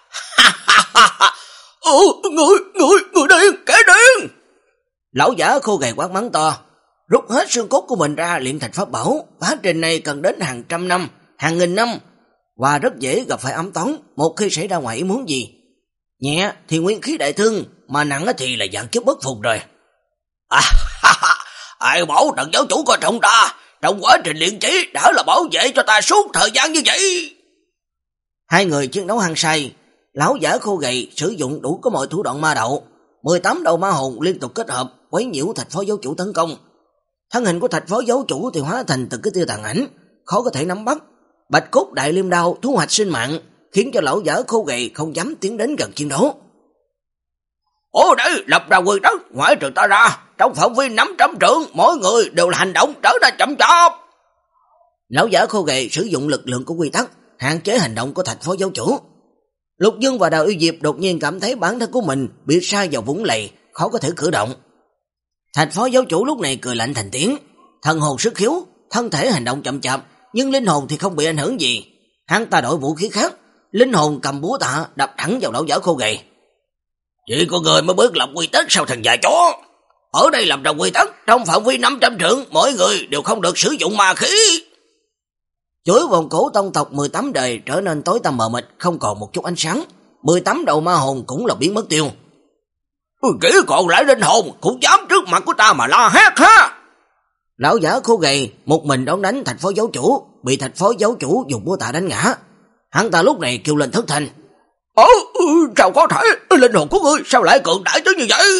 S3: Ồ, người, người, người điên, kẻ điên!
S1: Lão giả khô gầy quát mắng to, rút hết xương cốt của mình ra luyện thành pháp bảo. Quá trình này cần đến hàng trăm năm, hàng nghìn năm, và rất dễ gặp phải ấm toán một khi xảy ra ngoài ý muốn gì. Nhẹ thì nguyên khí đại thương, mà nặng thì là dạng kiếp bất phục rồi.
S3: À, ai bảo thần giáo chủ coi trọng ta, trong quá trình luyện chế đã là bảo vệ cho ta suốt thời gian như vậy.
S1: Hai người chiến đấu hăng say, lão giả khô gầy sử dụng đủ có mọi thủ đoạn ma đạo, mười tám đầu ma hồn liên tục kết hợp quấy nhiễu Thạch phó giáo chủ tấn công. Thân hình của Thạch phó giáo chủ thì hóa thành từng cái tia tàn ảnh, khó có thể nắm bắt. Bạch cốt đại liêm đao thu hoạch sinh mạng, khiến cho lão giả khô gầy không dám tiến đến gần chiến đấu.
S3: Ồ đây, lập ra quy tắc, ngoại trừ ta ra, trong phạm vi năm trăm trượng, mỗi người đều là hành động trở nên chậm chạp.
S1: Lão giả khô gầy sử dụng lực lượng của quy tắc, hạn chế hành động của Thạch phó giáo chủ. Lục Dương và Đào Yêu Diệp đột nhiên cảm thấy bản thân của mình bị sa vào vũng lầy, khó có thể cử động. Thạch phó giáo chủ lúc này cười lạnh thành tiếng, thần hồn sức khiếu, thân thể hành động chậm chạp, nhưng linh hồn thì không bị ảnh hưởng gì. Hắn ta đổi vũ khí khác, linh hồn cầm búa tạ đập thẳng vào lão giả khô gầy.
S3: Chỉ có người mới biết lập quy tắc sao thằng già chó. Ở đây làm ra quy tắc, trong phạm vi năm trăm trượng, mỗi người đều không được sử dụng ma khí.
S1: Chuỗi vòng cổ tông tộc mười tám đời trở nên tối tăm mờ mịt, không còn một chút ánh sáng. mười tám đầu ma hồn cũng là biến mất tiêu.
S3: Chỉ còn lại linh hồn cũng dám trước mặt của ta mà la hét ha.
S1: Lão giả khô gầy một mình đón đánh Thạch Phó giáo chủ, bị Thạch Phó giáo chủ dùng búa tạ đánh ngã. Hắn ta lúc này kêu lên thất thanh.
S3: Ồ, sao có thể, linh hồn của ngươi sao lại cường đại tới như vậy?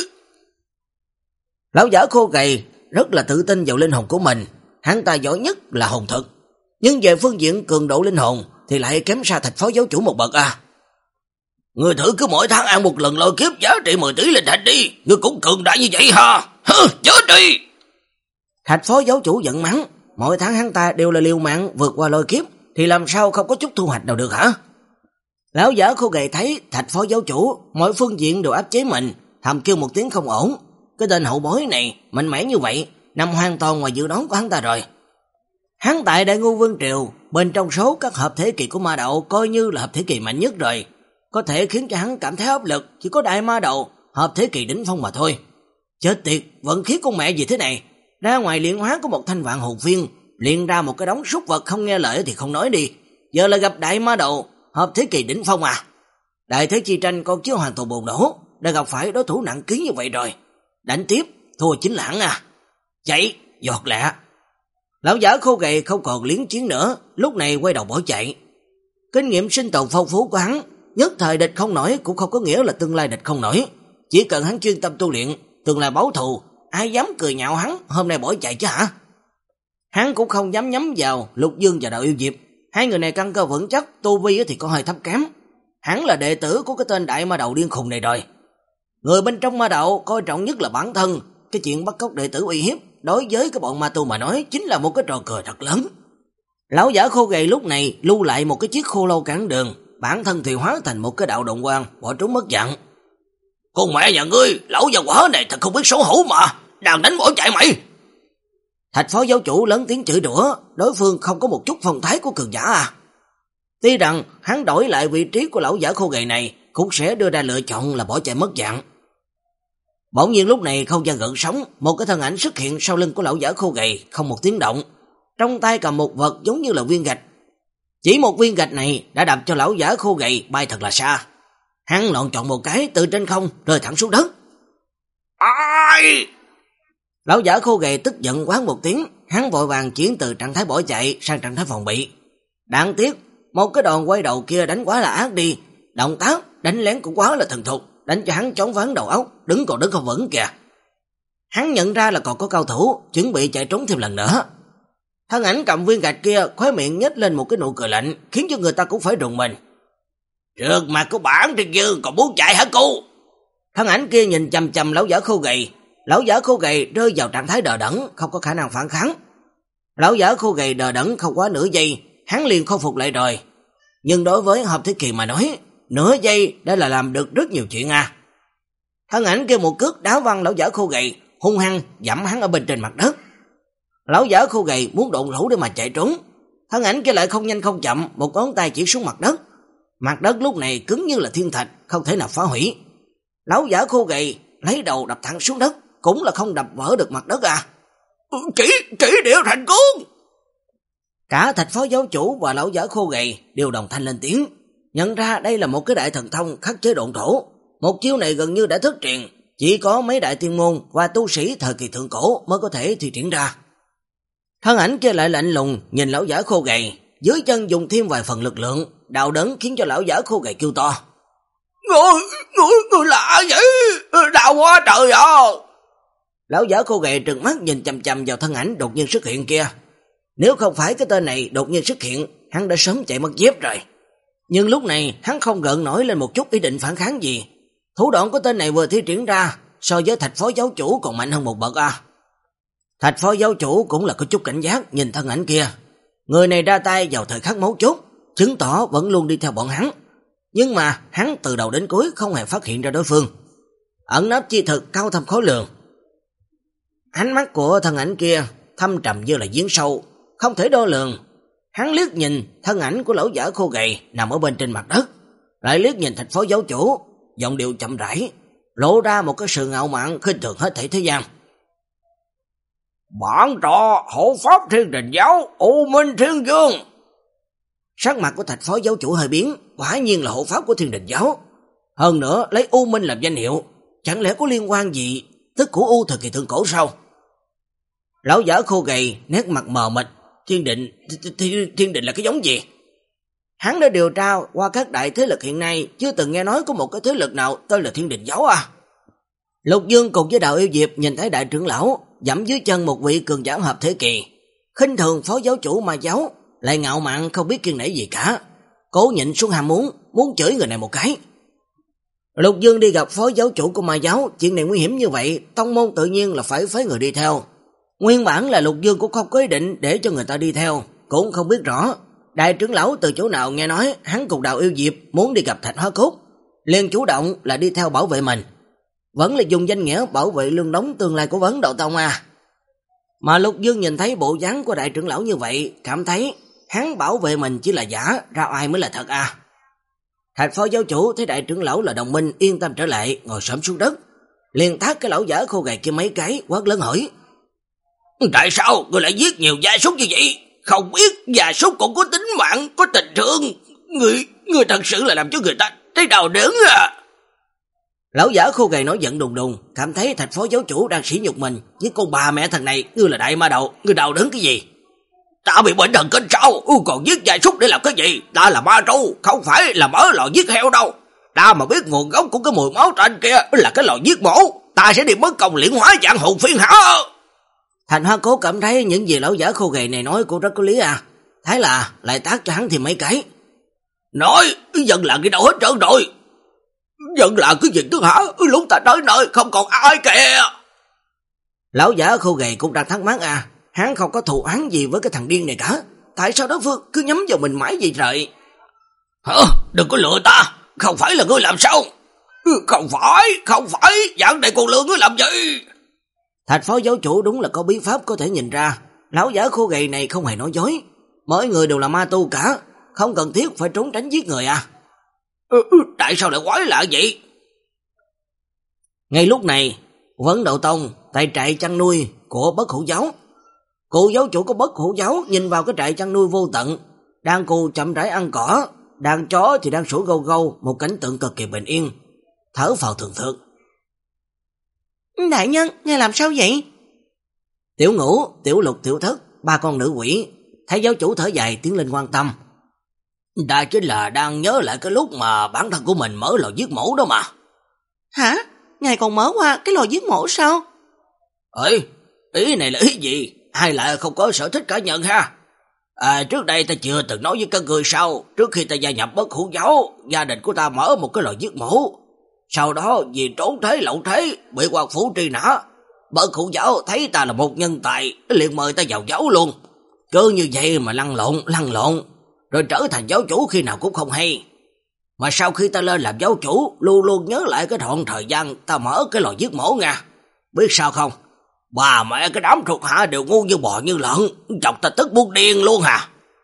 S1: Lão giả khô gầy rất là tự tin vào linh hồn của mình, hắn ta giỏi nhất là hồn thực, nhưng về phương diện cường độ linh hồn thì lại kém xa Thạch Phó giáo chủ một bậc à.
S3: Ngươi thử cứ mỗi tháng ăn một lần lôi kiếp giá trị mười tỷ linh thạch đi, ngươi cũng cường đại như vậy hả? Hừ, chết đi!
S1: Thạch Phó giáo chủ giận mắng, mỗi tháng hắn ta đều là liều mạng vượt qua lôi kiếp, thì làm sao không có chút thu hoạch nào được hả? Lão giả khô gầy thấy Thạch Phó giáo chủ mọi phương diện đều áp chế mình, thầm kêu một tiếng không ổn. Cái tên hậu bối này mạnh mẽ như vậy, nằm hoàn toàn ngoài dự đoán của hắn ta rồi. Hắn tại Đại Ngưu Vương Triều, bên trong số các hợp thể kỳ của ma đạo coi như là hợp thể kỳ mạnh nhất rồi. Có thể khiến cho hắn cảm thấy áp lực chỉ có Đại Ma Đầu, hợp thể kỳ đỉnh phong mà thôi. Chết tiệt, vận khí con mẹ gì thế này, ra ngoài luyện hóa có một thanh vạn hồn phiên, luyện ra một cái đống súc vật không nghe lời thì không nói đi, giờ là gặp Đại Ma Đầu, hợp thế kỳ đỉnh phong à. Đại thế chi tranh còn chưa hoàn toàn bùng nổ, đã gặp phải đối thủ nặng ký như vậy rồi. Đánh tiếp, thua chính là hắn à. Chạy, giọt lẹ. Lão giả khô gầy không còn liếng chiến nữa, lúc này quay đầu bỏ chạy. Kinh nghiệm sinh tồn phong phú của hắn, nhất thời địch không nổi cũng không có nghĩa là tương lai địch không nổi. Chỉ cần hắn chuyên tâm tu luyện, tương lai báo thù, ai dám cười nhạo hắn hôm nay bỏ chạy chứ hả? Hắn cũng không dám nhắm vào Lục Dương và Đạo Yêu Diệp. Hai người này căn cơ vững chắc, tu vi thì có hơi thấp kém. Hắn là đệ tử của cái tên Đại Ma Đầu điên khùng này rồi. Người bên trong ma đạo coi trọng nhất là bản thân, cái chuyện bắt cóc đệ tử uy hiếp đối với cái bọn ma tu mà nói chính là một cái trò cười thật lớn. Lão giả khô gầy lúc này lưu lại một cái chiếc khô lâu cản đường, bản thân thì hóa thành một cái đạo động quang bỏ trốn mất dạng.
S3: Con mẹ nhà ngươi, lão già quả này thật không biết xấu hổ mà, đang đánh bỏ chạy mày.
S1: Thạch Phó giáo chủ lớn tiếng chửi rủa, đối phương không có một chút phong thái của cường giả à. Tuy rằng hắn đổi lại vị trí của lão giả khô gầy này cũng sẽ đưa ra lựa chọn là bỏ chạy mất dạng. Bỗng nhiên lúc này không gian gợn sóng, một cái thân ảnh xuất hiện sau lưng của lão giả khô gầy, không một tiếng động, trong tay cầm một vật giống như là viên gạch. Chỉ một viên gạch này đã đập cho lão giả khô gầy bay thật là xa. Hắn lọn chọn một cái từ trên không rơi thẳng xuống đất.
S3: Ai?
S1: Lão giả khô gầy tức giận quát một tiếng, hắn vội vàng chuyển từ trạng thái bỏ chạy sang trạng thái phòng bị. Đáng tiếc, một cái đòn quay đầu kia đánh quá là ác đi, động tác đánh lén cũng quá là thần thục, đánh cho hắn chóng váng đầu óc, đứng còn đứng không vững kìa. Hắn nhận ra là còn có cao thủ, chuẩn bị chạy trốn thêm lần nữa. Thân ảnh cầm viên gạch kia khóe miệng nhếch lên một cái nụ cười lạnh, khiến cho người ta cũng phải rùng mình.
S3: Trước mặt của bản trên dương còn muốn chạy hả cô?
S1: Thân ảnh kia nhìn chằm chằm lão giả khô gầy, lão giả khô gầy rơi vào trạng thái đờ đẫn, không có khả năng phản kháng. Lão giả khô gầy đờ đẫn không quá nửa giây, hắn liền khôi phục lại rồi. Nhưng đối với hợp thế kỳ mà nói, nửa giây đã là làm được rất nhiều chuyện à. Thân ảnh kia một cước đá văng lão giả khô gầy, hung hăng dẫm hắn ở bên trên mặt đất. Lão giả khô gầy muốn độn lỗ để mà chạy trốn, thân ảnh kia lại không nhanh không chậm, một ngón tay chỉ xuống mặt đất. Mặt đất lúc này cứng như là thiên thạch, không thể nào phá hủy. Lão giả khô gầy lấy đầu đập thẳng xuống đất, cũng là không đập vỡ được mặt đất à.
S3: Chỉ, chỉ điệu thành công.
S1: Cả Thạch Phó giáo chủ và lão giả khô gầy đều đồng thanh lên tiếng, nhận ra đây là một cái đại thần thông khắc chế độn thổ. Một chiêu này gần như đã thất truyền, chỉ có mấy đại tiên môn và tu sĩ thời kỳ thượng cổ mới có thể thi triển ra. Thân ảnh kia lại lạnh lùng nhìn lão giả khô gầy, dưới chân dùng thêm vài phần lực lượng, đau đớn khiến cho lão giả khô gầy kêu to.
S3: Người, người, người lạ vậy, đau quá trời ạ.
S1: Lão giả khô gầy trừng mắt nhìn chằm chằm vào thân ảnh đột nhiên xuất hiện kia. Nếu không phải cái tên này đột nhiên xuất hiện, hắn đã sớm chạy mất dép rồi. Nhưng lúc này hắn không gợn nổi lên một chút ý định phản kháng gì. Thủ đoạn của tên này vừa thi triển ra, so với Thạch Phó giáo chủ còn mạnh hơn một bậc à. Thạch Phó giáo chủ cũng là có chút cảnh giác nhìn thân ảnh kia. Người này ra tay vào thời khắc mấu chốt, chứng tỏ vẫn luôn đi theo bọn hắn. Nhưng mà hắn từ đầu đến cuối không hề phát hiện ra đối phương. Ẩn nấp chi thực cao thâm khó lường. Ánh mắt của thân ảnh kia thâm trầm như là giếng sâu, không thể đo lường. Hắn liếc nhìn thân ảnh của lão giả khô gầy nằm ở bên trên mặt đất, lại liếc nhìn Thạch Phó giáo chủ, giọng điệu chậm rãi, lộ ra một cái sự ngạo mạn khinh thường hết thảy thế gian.
S3: Bản trò hộ pháp thiên đình giáo U Minh Thiên Dương,
S1: Sắc mặt của Thạch phó giáo chủ hơi biến, quả nhiên là hộ pháp của Thiên Đình giáo. Hơn nữa lấy U Minh làm danh hiệu, chẳng lẽ có liên quan gì tức của U thời kỳ thượng cổ sao? Lão giả khô gầy, nét mặt mờ mịt. Thiên Định, thiên, thiên Định là cái giống gì? Hắn đã điều tra qua các đại thế lực hiện nay, chưa từng nghe nói có một cái thế lực nào tên là Thiên Đình giáo à. Lục Dương cùng với Đạo Yêu Diệp nhìn thấy đại trưởng lão dẫm dưới chân một vị cường giả hợp thế kỳ, khinh thường phó giáo chủ Ma giáo, lại ngạo mạn không biết kiêng nể gì cả, cố nhịn xuống ham muốn, muốn chửi người này một cái. Lục Dương đi gặp phó giáo chủ của Ma giáo, chuyện này nguy hiểm như vậy, tông môn tự nhiên là phải phái người đi theo. Nguyên bản là Lục Dương cũng không có ý định để cho người ta đi theo, cũng không biết rõ đại trưởng lão từ chỗ nào nghe nói hắn cùng Đạo Yêu Diệp muốn đi gặp Thạch Hóa Cốt, liền chủ động là đi theo bảo vệ mình, vẫn là dùng danh nghĩa bảo vệ lương đống tương lai của Vấn Đạo Tông à. Mà Lục Dương nhìn thấy bộ dáng của đại trưởng lão như vậy, cảm thấy hắn bảo vệ mình chỉ là giả, ra ai mới là thật à. Thạch phó giáo chủ thấy đại trưởng lão là đồng minh, yên tâm trở lại, ngồi xổm xuống đất, liền thác cái lão giả khô gầy kia mấy cái, quát lớn hỏi:
S3: tại sao người lại giết nhiều gia súc như vậy? Không biết gia súc cũng có tính mạng, có tình thương. Người, người thật sự là làm cho người ta thấy đau đớn à.
S1: Lão giả khô gầy nói giận đùng đùng, cảm thấy Thạch phó giáo chủ đang sỉ nhục mình. Với con bà mẹ thằng này, ngươi là đại ma đầu, ngươi đau đớn cái gì?
S3: Ta bị bệnh thần kinh sao? Còn giết gia súc để làm cái gì? Ta là ma trâu, không phải là mở lò giết heo đâu. Ta mà biết nguồn gốc của cái mùi máu trên kia là cái lò giết mổ, ta sẽ đi mất công luyện hóa dạng hồn phiên hả?
S1: Thành Hoa Cố cảm thấy những gì lão giả khô gầy này nói cũng rất có lý à. Thế là lại tác cho hắn thì mấy cái.
S3: Nói, dân là cái đâu hết trơn rồi. Dân là cái gì chứ hả? Lúc ta tới nơi không còn ai kìa.
S1: Lão giả khô gầy cũng đang thắc mắc à. Hắn không có thù oán gì với cái thằng điên này cả. Tại sao đối phương cứ nhắm vào mình mãi vậy trời?
S3: Hả? Đừng có lừa ta. Không phải là ngươi làm sao? Không phải, không phải. Dạng này còn lừa ngươi làm gì?
S1: Thạch phó giáo chủ đúng là có bí pháp có thể nhìn ra. Lão giả khô gầy này không hề nói dối. Mỗi người đều là ma tu cả, không cần thiết phải trốn tránh giết người à.
S3: Ừ, tại sao lại quái lạ vậy?
S1: Ngay lúc này, Vấn Đạo Tông tại trại chăn nuôi của Bất Hủ giáo. Cụ giáo chủ của Bất Hủ giáo nhìn vào cái trại chăn nuôi vô tận, đàn cù chậm rãi ăn cỏ, đàn chó thì đang sủa gâu gâu, một cảnh tượng cực kỳ bình yên, thở phào thường thượng.
S2: Đại nhân, ngài làm sao vậy?
S1: Tiểu Ngũ, Tiểu Lục, Tiểu Thất, ba con nữ quỷ thấy giáo chủ thở dài tiến lên quan tâm.
S3: Ta chính là đang nhớ lại cái lúc mà bản thân của mình mở lò giết mổ đó mà.
S2: Hả? Ngài còn mở qua cái lò giết mổ sao?
S3: Ê, ý này là ý gì? Hay lại không có sở thích cá nhân ha? À, trước đây ta chưa từng nói với các người sao? Trước khi ta gia nhập Bất Hủ giáo, gia đình của ta mở một cái lò giết mổ. Sau đó vì trốn thế lậu thế, bị quan phủ truy nã. Bất Hủ giáo thấy ta là một nhân tài, liền mời ta vào giáo luôn. Cứ như vậy mà lăn lộn, lăn lộn, rồi trở thành giáo chủ khi nào cũng không hay. Mà sau khi ta lên làm giáo chủ, luôn luôn nhớ lại cái đoạn thời gian ta mở cái lò giết mổ nha. Biết sao không? Bà mẹ cái đám thuộc hạ đều ngu như bò như lợn, chọc ta tức muốn điên luôn hả?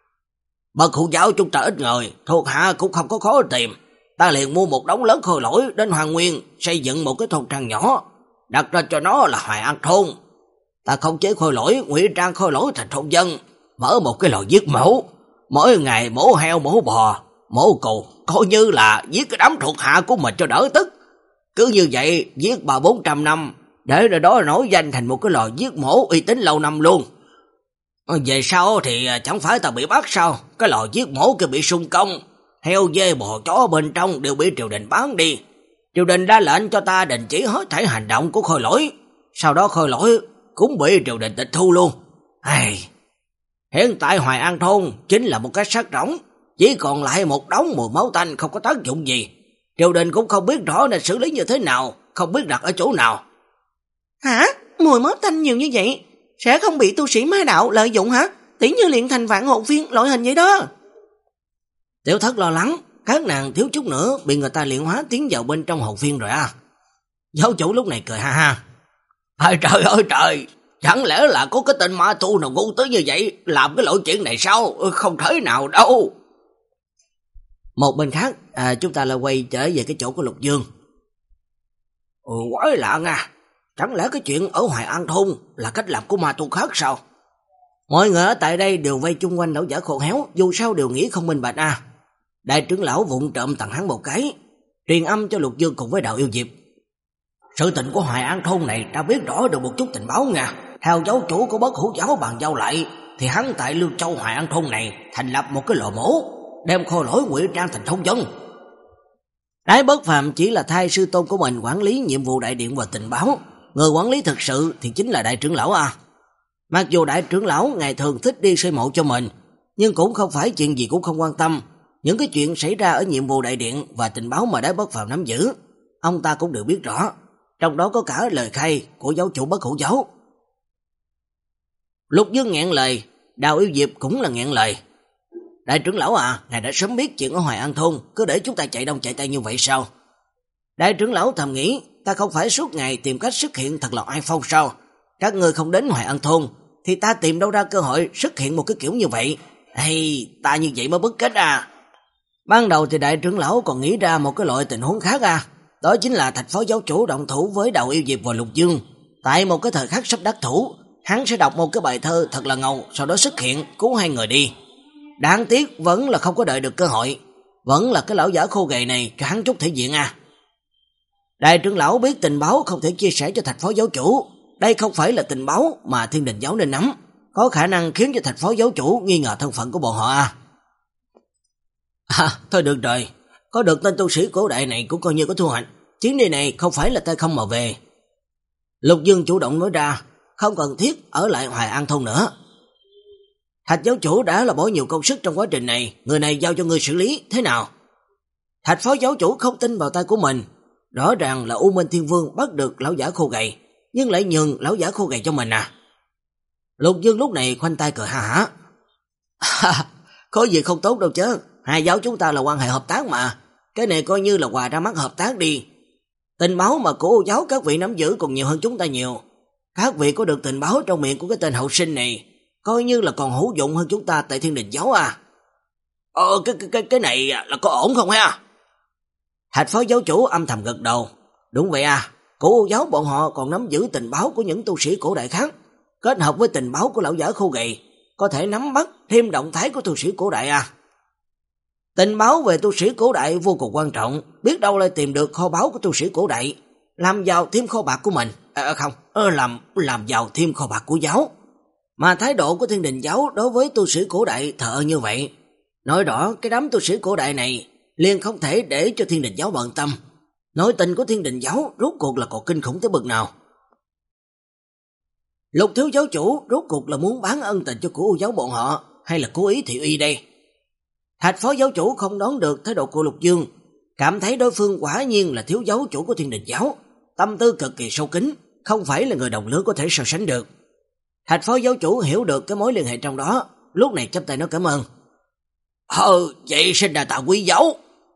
S3: Bất Hủ giáo chúng ta ít người, thuộc hạ cũng không có khó tìm. Ta liền mua một đống lớn khôi lỗi đến Hoàng Nguyên, xây dựng một cái thôn trang nhỏ, đặt ra cho nó là Hoài An Thôn. Ta không chế khôi lỗi, ngụy trang khôi lỗi thành thôn dân, mở một cái lò giết mổ, mỗi ngày mổ heo, mổ bò, mổ cừu, coi như là giết cái đám thuộc hạ của mình cho đỡ tức. Cứ như vậy giết ba bốn trăm năm, để rồi đó nổi danh thành một cái lò giết mổ uy tín lâu năm luôn. Về sau thì chẳng phải ta bị bắt sao? Cái lò giết mổ kia bị xung công, heo dê bò chó bên trong đều bị triều đình bán đi. Triều đình đã lệnh cho ta đình chỉ hết thảy hành động của khôi lỗi. Sau đó khôi lỗi cũng bị triều đình tịch thu luôn. Ai... Hiện tại Hoài An Thôn chính là một cái xác rỗng, chỉ còn lại một đống mùi máu tanh không có tác dụng gì. Triều đình cũng không biết rõ nên xử lý như thế nào, không biết đặt ở chỗ nào.
S2: Hả? Mùi máu tanh nhiều như vậy, sẽ không bị tu sĩ ma đạo lợi dụng hả? Tỉ như luyện thành vạn hồn phiên loại hình vậy đó.
S1: Tiểu Thất lo lắng, các nàng thiếu chút nữa bị người ta luyện hóa tiến vào bên trong hồn phiên rồi à. Giáo chủ lúc này cười ha ha.
S3: Ôi trời ơi trời, chẳng lẽ là có cái tên ma tu nào ngu tới như vậy làm cái loại chuyện này sao? Không thể nào đâu.
S1: Một bên khác, à, chúng ta là quay trở về cái chỗ của Lục Dương.
S3: Ừ, quái lạ nha, chẳng lẽ cái chuyện ở Hoài An Thôn là cách làm của ma tu khác sao?
S1: Mọi người ở tại đây đều vây chung quanh lão giả khô héo, dù sao đều nghĩ không minh bạch à. Đại trưởng lão vụng trộm tặng hắn một cái, truyền âm cho Lục Dương cùng với Đạo Yêu Diệp. Sự tình của Hoài An thôn này ta biết rõ được một chút tình báo nha. Theo giáo chủ của Bất Hủ giáo bàn giao lại, thì hắn tại Lương Châu Hoài An thôn này thành lập một cái lò mổ, đem khôi lỗi ngụy trang thành thôn dân. Đái Bất Phàm chỉ là thay sư tôn của mình quản lý nhiệm vụ đại điện và tình báo, người quản lý thực sự thì chính là đại trưởng lão à. Mặc dù đại trưởng lão ngày thường thích đi xây mộ cho mình, nhưng cũng không phải chuyện gì cũng không quan tâm. Những cái chuyện xảy ra ở nhiệm vụ đại điện và tình báo mà Đái Bất Phàm nắm giữ, ông ta cũng đều biết rõ, trong đó có cả lời khai của giáo chủ Bất Hủ giáo. Lục Dương nghẹn lời, Đào Yêu Diệp cũng là nghẹn lời. Đại trưởng lão à, ngài đã sớm biết chuyện ở Hoài An thôn, cứ để chúng ta chạy đông chạy tây như vậy sao? Đại trưởng lão thầm nghĩ, ta không phải suốt ngày tìm cách xuất hiện thật là oai phong sao? Các người không đến Hoài An thôn, thì ta tìm đâu ra cơ hội xuất hiện một cái kiểu như vậy? Hay, ta như vậy mới bức kết à? Ban đầu thì đại trưởng lão còn nghĩ ra một cái loại tình huống khác à, đó chính là Thạch Phó giáo chủ động thủ với Đào Yêu Diệp và Lục Dương. Tại một cái thời khắc sắp đắc thủ, hắn sẽ đọc một cái bài thơ thật là ngầu, sau đó xuất hiện cứu hai người đi. Đáng tiếc vẫn là không có đợi được cơ hội, vẫn là cái lão giả khô gầy này cho hắn chút thể diện à. Đại trưởng lão biết tình báo không thể chia sẻ cho Thạch Phó giáo chủ, đây không phải là tình báo mà Thiên Đình giáo nên nắm, có khả năng khiến cho Thạch Phó giáo chủ nghi ngờ thân phận của bọn họ à. À, thôi được rồi, có được tên tu sĩ cổ đại này cũng coi như có thu hoạch, chuyến đi này không phải là tay không mà về. Lục Dương chủ động nói ra, không cần thiết ở lại Hoài An thôn nữa. Thạch giáo chủ đã là bỏ nhiều công sức trong quá trình này, người này giao cho người xử lý, thế nào? Thạch Phó giáo chủ không tin vào tay của mình, rõ ràng là U Minh Thiên Vương bắt được lão giả khô gầy, nhưng lại nhường lão giả khô gầy cho mình à. Lục Dương lúc này khoanh tay cười ha hả. À, có gì không tốt đâu chứ, hai giáo chúng ta là quan hệ hợp tác mà, cái này coi như là quà ra mắt hợp tác đi. Tình báo mà của giáo các vị nắm giữ còn nhiều hơn chúng ta nhiều. Các vị có được tình báo trong miệng của cái tên hậu sinh này, coi như là còn hữu dụng hơn chúng ta tại Thiên Đình giáo à. Ờ, cái, cái, cái này là có ổn không ha? Thạch Phó giáo chủ âm thầm gật đầu. Đúng vậy à, cổ giáo bọn họ còn nắm giữ tình báo của những tu sĩ cổ đại khác, kết hợp với tình báo của lão giả khô gầy, có thể nắm bắt thêm động thái của tu sĩ cổ đại à. Tình báo về tu sĩ cổ đại vô cùng quan trọng, biết đâu lại tìm được kho báu của tu sĩ cổ đại, làm giàu thêm kho bạc của mình. À, không, làm làm giàu thêm kho bạc của giáo. Mà thái độ của Thiên Đình giáo đối với tu sĩ cổ đại thờ như vậy, nói rõ cái đám tu sĩ cổ đại này liền không thể để cho Thiên Đình giáo bận tâm. Nội tình của Thiên Đình giáo rốt cuộc là còn kinh khủng tới bậc nào. Lục thiếu giáo chủ rốt cuộc là muốn bán ân tình cho của giáo bọn họ, hay là cố ý thị uy đây? Thạch Phó giáo chủ không đoán được thái độ của Lục Dương, cảm thấy đối phương quả nhiên là thiếu giáo chủ của Thiên Đình giáo, tâm tư cực kỳ sâu kín, không phải là người đồng lứa có thể so sánh được. Thạch Phó giáo chủ hiểu được cái mối liên hệ trong đó, lúc này chắp tay nói cảm ơn. Ờ, vậy xin đà tạ quý giáo.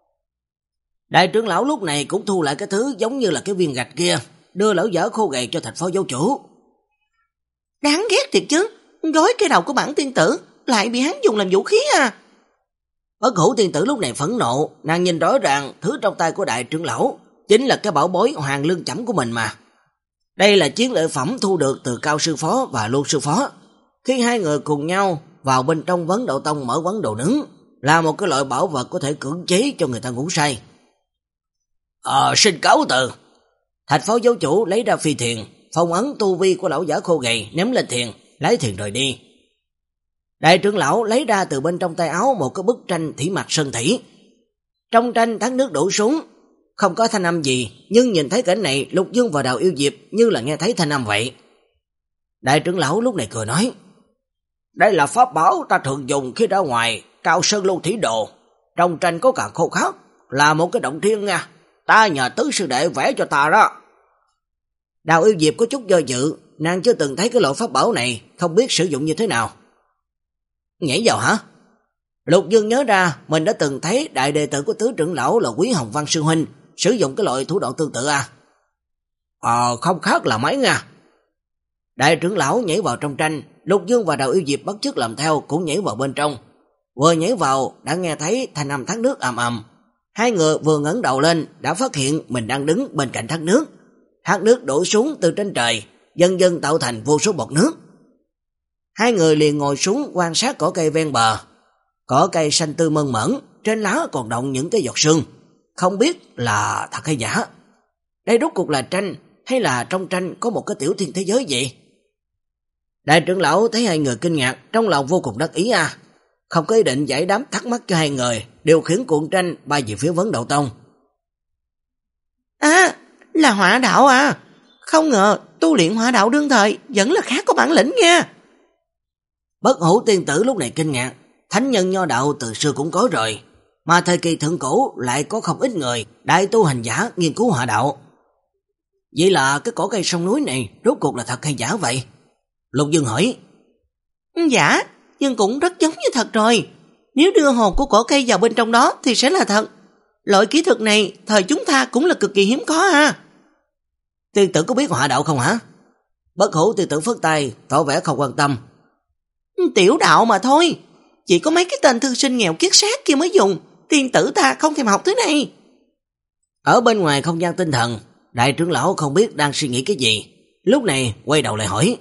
S1: Đại trưởng lão lúc này cũng thu lại cái thứ giống như là cái viên gạch kia, đưa lão giả khô gầy cho Thạch Phó giáo chủ.
S2: Đáng ghét thiệt chứ, gói cái đầu của bản tiên tử lại bị hắn dùng làm vũ khí à.
S1: Bất Hủ tiên tử lúc này phẫn nộ, nàng nhìn rõ ràng thứ trong tay của đại trưởng lão chính là cái bảo bối hoàng lương chẩm của mình mà. Đây là chiến lợi phẩm thu được từ Cao sư phó và Lưu sư phó. Khi hai người cùng nhau vào bên trong Vấn Đậu Tông mở quán đồ nướng, là một cái loại bảo vật có thể cưỡng chế cho người ta ngủ say. Ờ, xin cáo từ. Thạch Phó giáo chủ lấy ra phi thuyền, phong ấn tu vi của lão giả khô gầy, ném lên thuyền, lái thuyền rời đi. Đại trưởng lão lấy ra từ bên trong tay áo một cái bức tranh thủy mặc sơn thủy. Trong tranh thác nước đổ xuống, không có thanh âm gì, nhưng nhìn thấy cảnh này, Lục Dương và Đào Yêu Diệp như là nghe thấy thanh âm vậy. Đại trưởng lão lúc này cười nói, đây là pháp bảo ta thường dùng khi ra ngoài Cao Sơn Lưu Thủy Đồ. Trong tranh có cả khô khắc, là một cái động thiên nha, ta nhờ tứ sư đệ vẽ cho ta đó. Đào Yêu Diệp có chút do dự, nàng chưa từng thấy cái loại pháp bảo này, không biết sử dụng như thế nào. Nhảy vào hả? Lục Dương nhớ ra mình đã từng thấy đại đệ tử của tứ trưởng lão là Quý Hồng Văn sư huynh sử dụng cái loại thủ đoạn tương tự à? Ờ, không khác là mấy nha. Đại trưởng lão nhảy vào trong tranh, Lục Dương và Đào Yêu Diệp bắt chước làm theo cũng nhảy vào bên trong. Vừa nhảy vào đã nghe thấy thanh âm thác nước ầm ầm. Hai người vừa ngẩng đầu lên đã phát hiện mình đang đứng bên cạnh thác nước. Thác nước đổ xuống từ trên trời, dần dần tạo thành vô số bọt nước. Hai người liền ngồi xuống quan sát cỏ cây ven bờ. Cỏ cây xanh tươi mơn mởn, trên lá còn đọng những cái giọt sương, không biết là thật hay giả. Đây rốt cuộc là tranh hay là trong tranh có một cái tiểu thiên thế giới vậy? Đại trưởng lão thấy hai người kinh ngạc, trong lòng vô cùng đắc ý à. Không có ý định giải đáp thắc mắc cho hai người, điều khiển cuộn tranh bay về phía Vấn Đạo Tông.
S2: À, là hỏa đạo à. Không ngờ tu luyện hỏa đạo đương thời vẫn là khá có bản lĩnh nha.
S1: Bất Hủ tiên tử lúc này kinh ngạc, thánh nhân nho đạo từ xưa cũng có rồi, mà thời kỳ thượng cổ lại có không ít người đại tu hành giả nghiên cứu hỏa đạo. Vậy là cái cỏ cây sông núi này rốt cuộc là thật hay giả vậy? Lục Dương hỏi.
S2: Giả, nhưng cũng rất giống như thật rồi. Nếu đưa hồn của cỏ cây vào bên trong đó thì sẽ là thật. Loại kỹ thuật này thời chúng ta cũng là cực kỳ hiếm có ha.
S1: Tiên tử có biết hỏa đạo không hả? Bất Hủ tiên tử phất tay, tỏ vẻ không quan tâm.
S2: Tiểu đạo mà thôi, chỉ có mấy cái tên thư sinh nghèo kiết xác kia mới dùng, tiên tử ta không thèm học thứ này.
S1: Ở bên ngoài không gian tinh thần, đại trưởng lão không biết đang suy nghĩ cái gì, lúc này quay đầu lại hỏi.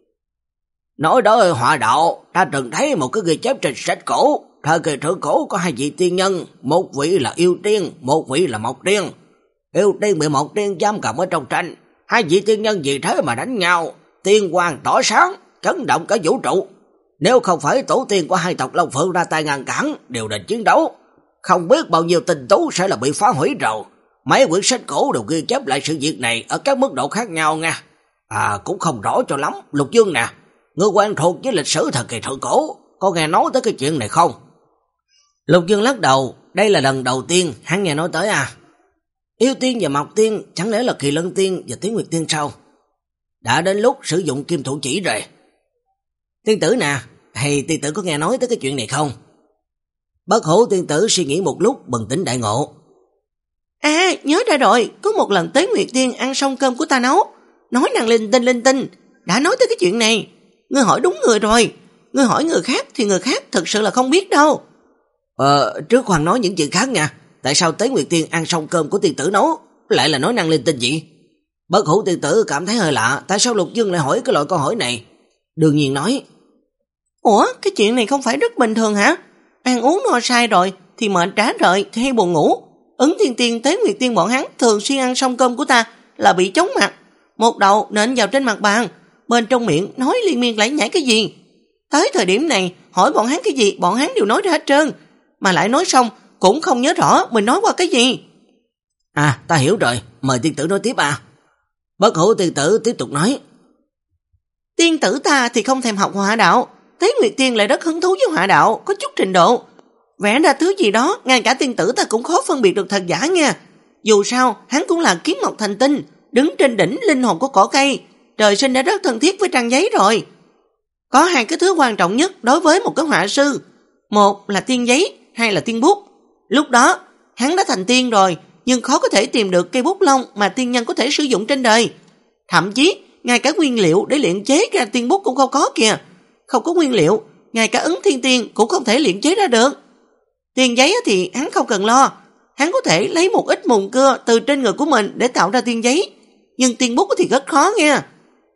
S1: Nói đó hỏa đạo, ta từng thấy một cái ghi chép trên sách cổ, thời kỳ thượng cổ có hai vị tiên nhân, một vị là yêu tiên, một vị là mộc tiên. Yêu tiên bị mộc tiên giam cầm ở trong tranh, hai vị tiên nhân vì thế mà đánh nhau, tiên quang tỏ sáng, chấn động cả vũ trụ. Nếu không phải tổ tiên của hai tộc Long Phượng ra tay ngăn cản, điều định chiến đấu, không biết bao nhiêu tình tú sẽ là bị phá hủy rồi. Mấy quyển sách cổ đều ghi chép lại sự việc này ở các mức độ khác nhau nha. À, cũng không rõ cho lắm. Lục Dương nè, ngươi quen thuộc với lịch sử thời kỳ thượng cổ, có nghe nói tới cái chuyện này không? Lục Dương lắc đầu, đây là lần đầu tiên hắn nghe nói tới à. Yêu tiên và mộc tiên chẳng lẽ là Kỳ Lân tiên và Tiếng Nguyệt tiên sao? Đã đến lúc sử dụng kim thủ chỉ rồi. Tiên tử nè, hay tiên tử có nghe nói tới cái chuyện này không? Bất Hủ tiên tử suy nghĩ một lúc bừng tỉnh đại ngộ.
S2: À, nhớ ra rồi, có một lần Tế Nguyệt tiên ăn xong cơm của ta nấu, nói năng linh tinh linh tinh, đã nói tới cái chuyện này. Ngươi hỏi đúng người rồi, ngươi hỏi người khác thì người khác thực sự là không biết đâu.
S1: Ờ, trước khoan nói những chuyện khác nha, tại sao Tế Nguyệt tiên ăn xong cơm của tiên tử nấu lại là nói năng linh tinh gì? Bất Hủ tiên tử cảm thấy hơi lạ, tại sao Lục Dương lại hỏi cái loại câu hỏi này? Đương nhiên nói.
S2: Ủa, cái chuyện này không phải rất bình thường hả? Ăn uống no sai rồi thì mệt rã rời thì hay buồn ngủ. Ứng Thiên Tiên, Tế Nguyệt Tiên bọn hắn thường xuyên ăn xong cơm của ta là bị chóng mặt, một đầu nện vào trên mặt bàn, bên trong miệng nói liên miên lải nhải cái gì. Tới thời điểm này hỏi bọn hắn cái gì bọn hắn đều nói ra hết trơn, mà lại nói xong cũng không nhớ rõ mình nói qua cái gì.
S1: À, ta hiểu rồi, mời tiên tử nói tiếp à. Bất Hủ tiên tử tiếp tục nói.
S2: Tiên tử ta thì không thèm học hỏa đạo, Tế Nguyệt Tiên lại rất hứng thú với hỏa đạo, có chút trình độ. Vẽ ra thứ gì đó, ngay cả tiên tử ta cũng khó phân biệt được thật giả nha. Dù sao, hắn cũng là kiếm mộc thành tinh, đứng trên đỉnh linh hồn của cỏ cây, trời sinh đã rất thân thiết với trang giấy rồi. Có hai cái thứ quan trọng nhất đối với một cái họa sư, một là tiên giấy, hai là tiên bút. Lúc đó, hắn đã thành tiên rồi, nhưng khó có thể tìm được cây bút lông mà tiên nhân có thể sử dụng trên đời. Thậm chí, ngay cả nguyên liệu để luyện chế ra tiên bút cũng không có kìa. Không có nguyên liệu, ngay cả Ứng Thiên Tiên cũng không thể luyện chế ra được. Tiên giấy thì hắn không cần lo, hắn có thể lấy một ít mùn cưa từ trên người của mình để tạo ra tiên giấy, nhưng tiên bút thì rất khó nha.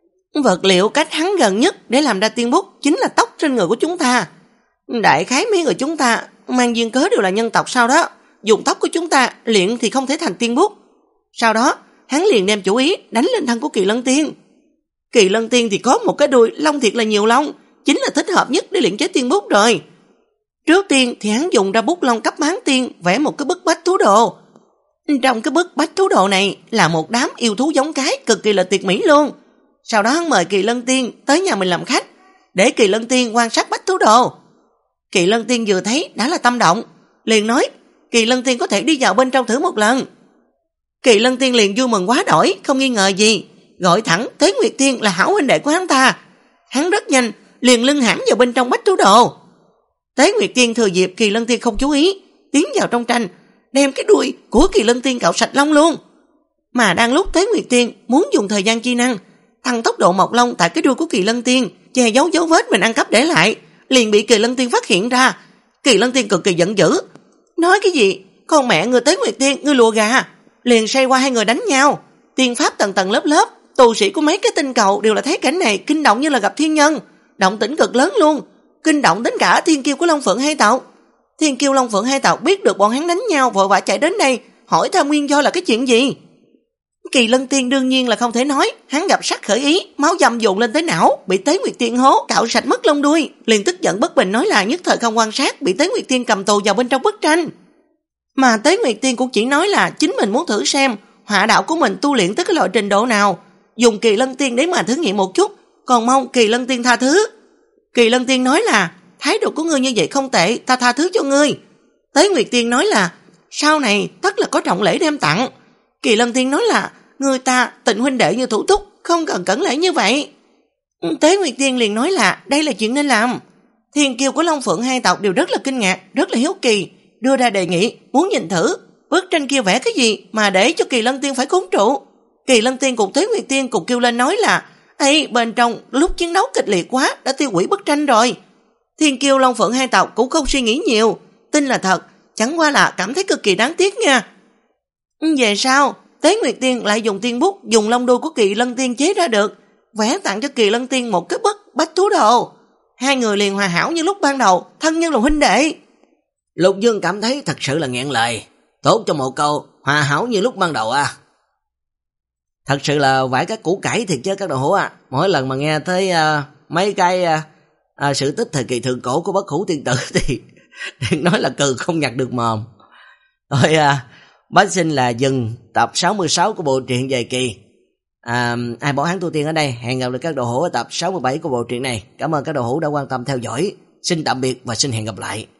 S2: Vật liệu cách hắn gần nhất để làm ra tiên bút chính là tóc trên người của chúng ta. Đại khái mấy người chúng ta mang duyên cớ đều là nhân tộc sau đó, dùng tóc của chúng ta luyện thì không thể thành tiên bút. Sau đó, hắn liền đem chủ ý đánh lên thân của Kỳ Lân Tiên. Kỳ Lân Tiên thì có một cái đuôi lông thiệt là nhiều lông, chính là thích hợp nhất để luyện chế tiên bút rồi. Trước tiên thì hắn dùng ra bút lông cấp bán tiên vẽ một cái bức bách thú đồ. Trong cái bức bách thú đồ này là một đám yêu thú giống cái cực kỳ là tuyệt mỹ luôn. Sau đó hắn mời Kỳ Lân Tiên tới nhà mình làm khách, để Kỳ Lân Tiên quan sát bách thú đồ. Kỳ Lân Tiên vừa thấy đã là tâm động, liền nói Kỳ Lân Tiên có thể đi vào bên trong thử một lần. Kỳ Lân Tiên liền vui mừng quá đổi, không nghi ngờ gì, gọi thẳng Tế Nguyệt Tiên là hảo huynh đệ của hắn ta. Hắn rất nhanh liền lưng hãm vào bên trong bách thú đồ. Tế Nguyệt Tiên thừa dịp Kỳ Lân Tiên không chú ý, tiến vào trong tranh, đem cái đuôi của Kỳ Lân Tiên cạo sạch lông luôn. Mà đang lúc Tế Nguyệt Tiên muốn dùng thời gian chi năng tăng tốc độ mọc lông tại cái đuôi của Kỳ Lân Tiên, che giấu dấu vết mình ăn cắp để lại, liền bị Kỳ Lân Tiên phát hiện ra. Kỳ Lân Tiên cực kỳ giận dữ, nói cái gì con mẹ người Tế Nguyệt Tiên, ngươi lùa gà, liền say qua hai người đánh nhau. Tiên pháp tầng tầng lớp lớp, tu sĩ của mấy cái tinh cầu đều là thấy cảnh này kinh động như là gặp thiên nhân, động tĩnh cực lớn luôn, kinh động đến cả thiên kiêu của Long Phượng hai tộc. Thiên kiêu Long Phượng hai tộc biết được bọn hắn đánh nhau vội vã chạy đến đây, hỏi thăm nguyên do là cái chuyện gì. Kỳ Lân Tiên đương nhiên là không thể nói, hắn gặp sắc khởi ý, máu dầm dồn lên tới não, bị Tế Nguyệt Tiên hố, cạo sạch mất lông đuôi, liền tức giận bất bình nói là nhất thời không quan sát, bị Tế Nguyệt Tiên cầm tù vào bên trong bức tranh. Mà Tế Nguyệt Tiên cũng chỉ nói là chính mình muốn thử xem hỏa đạo của mình tu luyện tới cái loại trình độ nào, dùng Kỳ Lân Tiên để mà thử nghiệm một chút, còn mong Kỳ Lân Tiên tha thứ. Kỳ Lân Tiên nói là thái độ của ngươi như vậy không tệ, ta tha thứ cho ngươi. Tế Nguyệt Tiên nói là sau này tất là có trọng lễ đem tặng. Kỳ Lân Tiên nói là người ta Tịnh huynh đệ như thủ túc, không cần cẩn lễ như vậy. Tế Nguyệt Tiên liền nói là đây là chuyện nên làm. Thiên kiêu của Long Phượng hai tộc đều rất là kinh ngạc, rất là hiếu kỳ, đưa ra đề nghị muốn nhìn thử bức tranh kia vẽ cái gì mà để cho Kỳ Lân Tiên phải khốn trụ. Kỳ Lân Tiên cùng Tế Nguyệt Tiên cùng kêu lên nói là ấy bên trong lúc chiến đấu kịch liệt quá đã tiêu hủy bức tranh rồi. Thiên kiêu Long Phượng hai tộc cũng không suy nghĩ nhiều, tin là thật, chẳng qua là cảm thấy cực kỳ đáng tiếc nha. Về sau Tế Nguyệt Tiên lại dùng tiên bút, dùng lông đuôi của Kỳ Lân Tiên chế ra được, vẽ tặng cho Kỳ Lân Tiên một cái bức Bách Thú Đồ. Hai người liền hòa hảo như lúc ban đầu, thân nhân là huynh đệ.
S1: Lục Dương cảm thấy thật sự là nghẹn lời, tốt cho một câu hòa hảo như lúc ban đầu à. Thật sự là vải các củ cải thiệt chứ các đồ hữu à. Mỗi lần mà nghe tới uh, mấy cái uh, uh, sự tích thời kỳ thượng cổ của Bất Hủ Tiên Tử thì đừng nói là cừ không nhặt được mồm. Thôi uh, bác xin là dừng tập sáu mươi sáu của bộ truyện dài kỳ à, Ai Bảo Hắn Tu Tiên ở đây. Hẹn gặp lại các đồ hữu ở tập sáu mươi bảy của bộ truyện này. Cảm ơn các đồ hữu đã quan tâm theo dõi. Xin tạm biệt và xin hẹn gặp lại.